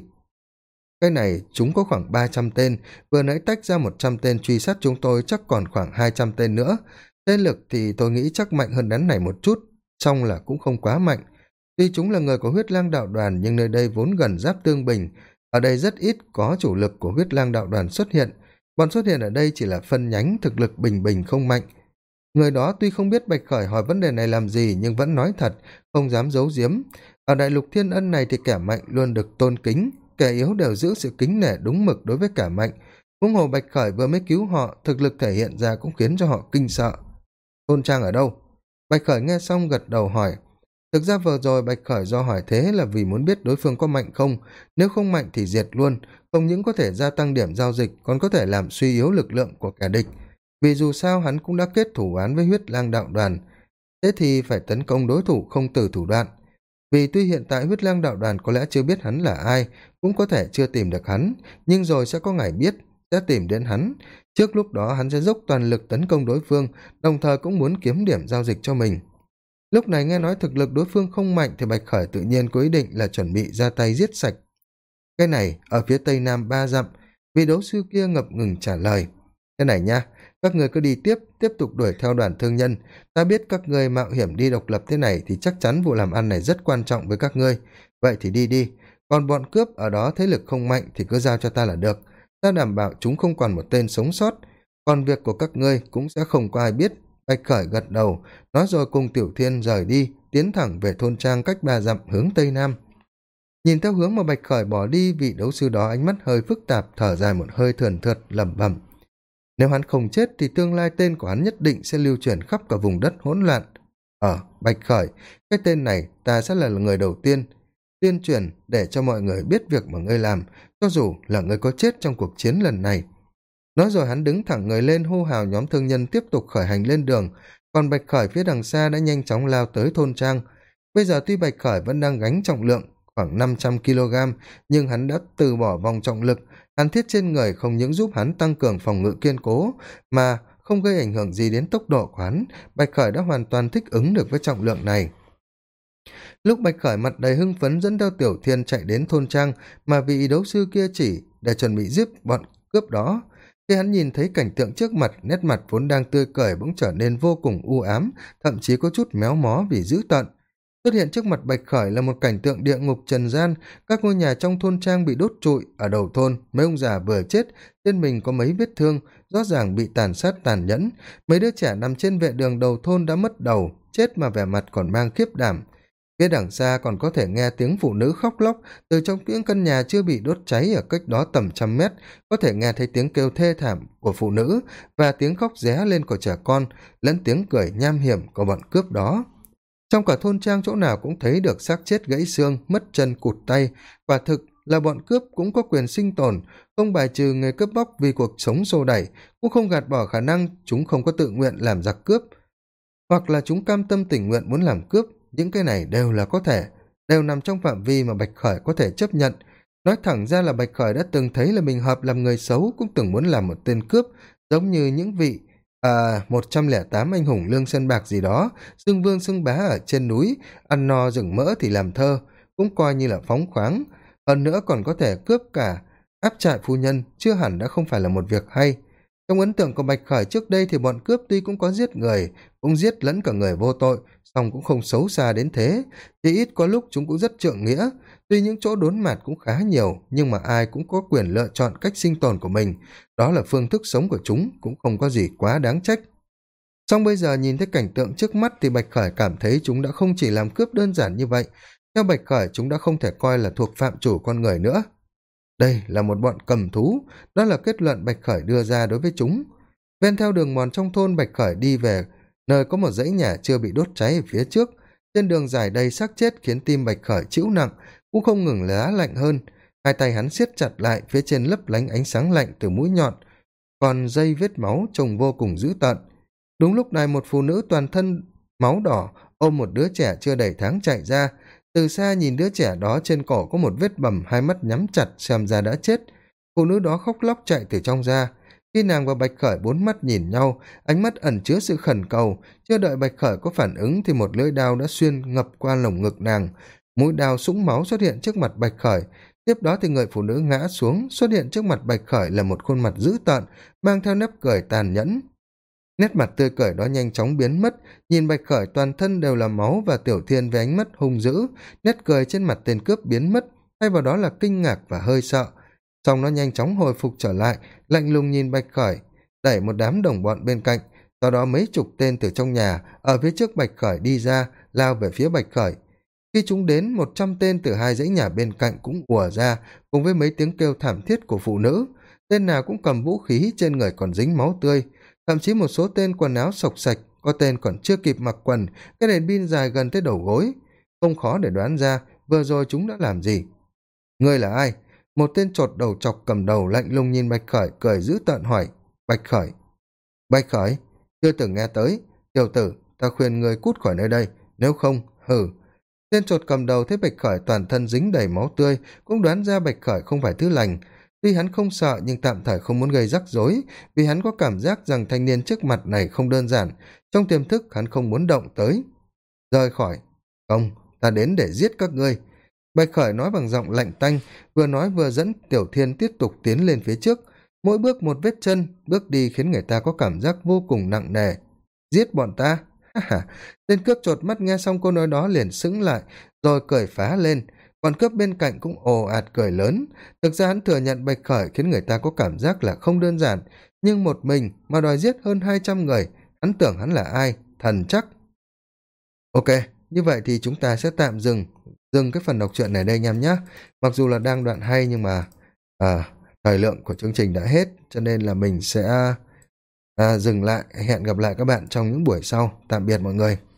Cái này chúng có khoảng 300 tên, vừa nãy tách ra 100 tên truy sát chúng tôi, chắc còn khoảng 200 tên nữa. Tên lực thì tôi nghĩ chắc mạnh hơn đám này một chút, song là cũng không quá mạnh. Tuy chúng là người của huyết lang đạo đoàn nhưng nơi đây vốn gần giáp Tương Bình, ở đây rất ít có chủ lực của huyết lang đạo đoàn xuất hiện. Bọn xuất hiện ở đây chỉ là phân nhánh, thực lực bình bình không mạnh. Người đó tuy không biết Bạch Khởi hỏi vấn đề này làm gì nhưng vẫn nói thật, không dám giấu giếm. Ở đại lục Thiên Ân này thì kẻ mạnh luôn được tôn kính, kẻ yếu đều giữ sự kính nể đúng mực đối với kẻ mạnh. Huống hồ Bạch Khởi vừa mới cứu họ, thực lực thể hiện ra cũng khiến cho họ kinh sợ. Thôn trang ở đâu? Bạch Khởi nghe xong gật đầu hỏi. Thực ra vừa rồi Bạch Khởi do hỏi thế là vì muốn biết đối phương có mạnh không, nếu không mạnh thì diệt luôn, không những có thể gia tăng điểm giao dịch, còn có thể làm suy yếu lực lượng của kẻ địch. Vì dù sao hắn cũng đã kết thủ án với huyết lang đạo đoàn, thế thì phải tấn công đối thủ không từ thủ đoạn. Vì tuy hiện tại huyết lang đạo đoàn có lẽ chưa biết hắn là ai, cũng có thể chưa tìm được hắn, nhưng rồi sẽ có ngày biết, sẽ tìm đến hắn. Trước lúc đó hắn sẽ dốc toàn lực tấn công đối phương, đồng thời cũng muốn kiếm điểm giao dịch cho mình. Lúc này nghe nói thực lực đối phương không mạnh thì Bạch Khởi tự nhiên có ý định là chuẩn bị ra tay giết sạch. Cái này ở phía tây nam 3 dặm, vị đấu sư kia ngập ngừng trả lời. Cái này nha, các người cứ đi tiếp tục đuổi theo đoàn thương nhân. Ta biết các người mạo hiểm đi độc lập thế này thì chắc chắn vụ làm ăn này rất quan trọng với các ngươi. Vậy thì đi đi, còn bọn cướp ở đó thế lực không mạnh thì cứ giao cho ta là được. Ta đảm bảo chúng không còn một tên sống sót. Còn việc của các ngươi cũng sẽ không có ai biết. Bạch Khởi gật đầu, nói rồi cùng Tiểu Thiên rời đi, tiến thẳng về thôn trang cách 3 dặm hướng tây nam. Nhìn theo hướng mà Bạch Khởi bỏ đi, vị đấu sư đó ánh mắt hơi phức tạp, thở dài một hơi thườn thượt lẩm bẩm. Nếu hắn không chết thì tương lai tên của hắn nhất định sẽ lưu truyền khắp cả vùng đất hỗn loạn. Bạch Khởi, cái tên này ta sẽ là người đầu tiên tuyên truyền để cho mọi người biết việc mà ngươi làm, cho dù là ngươi có chết trong cuộc chiến lần này. Nói rồi hắn đứng thẳng người lên hô hào nhóm thương nhân tiếp tục khởi hành lên đường, còn Bạch Khởi phía đằng xa đã nhanh chóng lao tới thôn trang. Bây giờ tuy Bạch Khởi vẫn đang gánh trọng lượng khoảng 500 kg, nhưng hắn đã từ bỏ vòng trọng lực, hàn thiết trên người không những giúp hắn tăng cường phòng ngự kiên cố, mà không gây ảnh hưởng gì đến tốc độ của hắn. Bạch Khởi đã hoàn toàn thích ứng được với trọng lượng này. Lúc Bạch Khởi mặt đầy hưng phấn dẫn theo Tiểu Thiên chạy đến thôn trang mà vị đấu sư kia chỉ để chuẩn bị giết bọn cướp đó, khi hắn nhìn thấy cảnh tượng trước mặt, nét mặt vốn đang tươi cười bỗng trở nên vô cùng u ám, thậm chí có chút méo mó vì dữ tợn. Xuất hiện trước mặt Bạch Khởi là một cảnh tượng địa ngục trần gian, các ngôi nhà trong thôn trang bị đốt trụi, ở đầu thôn, mấy ông già vừa chết, trên mình có mấy vết thương, rõ ràng bị tàn sát tàn nhẫn, mấy đứa trẻ nằm trên vệ đường đầu thôn đã mất đầu, chết mà vẻ mặt còn mang khiếp đảm. Phía đằng xa còn có thể nghe tiếng phụ nữ khóc lóc, từ trong những căn nhà chưa bị đốt cháy ở cách đó tầm 100 mét, có thể nghe thấy tiếng kêu thê thảm của phụ nữ và tiếng khóc ré lên của trẻ con, lẫn tiếng cười nham hiểm của bọn cướp đó. Trong cả thôn trang chỗ nào cũng thấy được xác chết gãy xương, mất chân cụt tay, quả thực là bọn cướp cũng có quyền sinh tồn, không bài trừ người cướp bóc vì cuộc sống xô đẩy, cũng không gạt bỏ khả năng chúng không có tự nguyện làm giặc cướp, hoặc là chúng cam tâm tình nguyện muốn làm cướp. Những cái này đều là có thể, đều nằm trong phạm vi mà Bạch Khởi có thể chấp nhận. Nói thẳng ra là Bạch Khởi đã từng thấy là mình hợp làm người xấu, cũng từng muốn làm một tên cướp, giống như những vị 108 anh hùng lương sơn bạc gì đó, xưng vương xưng bá ở trên núi, ăn no rừng mỡ thì làm thơ, cũng coi như là phóng khoáng. Hơn nữa còn có thể cướp cả áp trại phu nhân, chưa hẳn đã không phải là một việc hay. Trong ấn tượng của Bạch Khởi trước đây thì bọn cướp tuy cũng có giết người, cũng giết lẫn cả người vô tội, song cũng không xấu xa đến thế, chỉ ít có lúc chúng cũng rất trượng nghĩa. Tuy những chỗ đốn mạt cũng khá nhiều, nhưng mà ai cũng có quyền lựa chọn cách sinh tồn của mình, đó là phương thức sống của chúng, cũng không có gì quá đáng trách. Song bây giờ nhìn thấy cảnh tượng trước mắt thì Bạch Khởi cảm thấy chúng đã không chỉ làm cướp đơn giản như vậy. Theo Bạch Khởi, chúng đã không thể coi là thuộc phạm chủ con người nữa. Đây là một bọn cầm thú, đó là kết luận Bạch Khởi đưa ra đối với chúng. Ven theo đường mòn trong thôn, Bạch Khởi đi về nơi có một dãy nhà chưa bị đốt cháy ở phía trước. Trên đường dài đầy xác chết khiến tim Bạch Khởi chịu nặng, cũng không ngừng lá lạnh hơn. Hai tay hắn siết chặt lại, phía trên lấp lánh ánh sáng lạnh từ mũi nhọn, còn dây vết máu trông vô cùng dữ tợn. Đúng lúc này một phụ nữ toàn thân máu đỏ ôm một đứa trẻ chưa đầy tháng chạy ra. Từ xa nhìn đứa trẻ đó trên cổ có một vết bầm, hai mắt nhắm chặt xem ra đã chết. Phụ nữ đó khóc lóc chạy từ trong ra. Khi nàng và Bạch Khởi bốn mắt nhìn nhau, ánh mắt ẩn chứa sự khẩn cầu, chưa đợi Bạch Khởi có phản ứng thì một lưỡi đao đã xuyên ngập qua lồng ngực nàng. Mũi đao sũng máu xuất hiện trước mặt Bạch Khởi. Tiếp đó thì người phụ nữ ngã xuống, xuất hiện trước mặt Bạch Khởi là một khuôn mặt dữ tợn, mang theo nét cười tàn nhẫn. Nét mặt tươi cười đó nhanh chóng biến mất, nhìn Bạch Khởi toàn thân đều là máu và Tiểu Thiên với ánh mắt hung dữ, nét cười trên mặt tên cướp biến mất, thay vào đó là kinh ngạc và hơi sợ. Xong nó nhanh chóng hồi phục trở lại, lạnh lùng nhìn Bạch Khởi, đẩy một đám đồng bọn bên cạnh, sau đó mấy chục tên từ trong nhà ở phía trước Bạch Khởi đi ra, lao về phía Bạch Khởi. Khi chúng đến, 100 tên từ hai dãy nhà bên cạnh cũng ùa ra, cùng với mấy tiếng kêu thảm thiết của phụ nữ. Tên nào cũng cầm vũ khí, trên người còn dính máu tươi, thậm chí một số tên quần áo xộc xạch, có tên còn chưa kịp mặc quần, cái đèn pin dài gần tới đầu gối. Không khó để đoán ra vừa rồi chúng đã làm gì. Ngươi là ai? Một tên chột đầu chọc cầm đầu lạnh lùng nhìn Bạch Khởi, cười dữ tợn hỏi. Bạch Khởi, chưa từng nghe tới. Tiểu tử, ta khuyên ngươi cút khỏi nơi đây, nếu không, hử. Tên chột cầm đầu thấy Bạch Khởi toàn thân dính đầy máu tươi, cũng đoán ra Bạch Khởi không phải thứ lành. Tuy hắn không sợ nhưng tạm thời không muốn gây rắc rối, vì hắn có cảm giác rằng thanh niên trước mặt này không đơn giản, trong tiềm thức hắn không muốn động tới. Rời khỏi. Không, ta đến để giết các ngươi. Bạch Khởi nói bằng giọng lạnh tanh, vừa nói vừa dẫn Tiểu Thiên tiếp tục tiến lên phía trước, mỗi bước một vết chân, bước đi khiến người ta có cảm giác vô cùng nặng nề. Giết bọn ta? Ha ha. Tên cướp chột mắt nghe xong câu nói đó liền sững lại, rồi cười phá lên. Bọn cướp bên cạnh cũng ồ ạt cười lớn. Thực ra hắn thừa nhận Bạch Khởi khiến người ta có cảm giác là không đơn giản, nhưng một mình mà đòi giết hơn 200 người, hắn tưởng hắn là ai? Thần chắc. Ok, như vậy thì chúng ta sẽ tạm dừng cái phần đọc truyện này đây anh em nhé. Mặc dù là đang đoạn hay nhưng mà thời lượng của chương trình đã hết, cho nên là mình sẽ dừng lại. Hẹn gặp lại các bạn trong những buổi sau. Tạm biệt mọi người.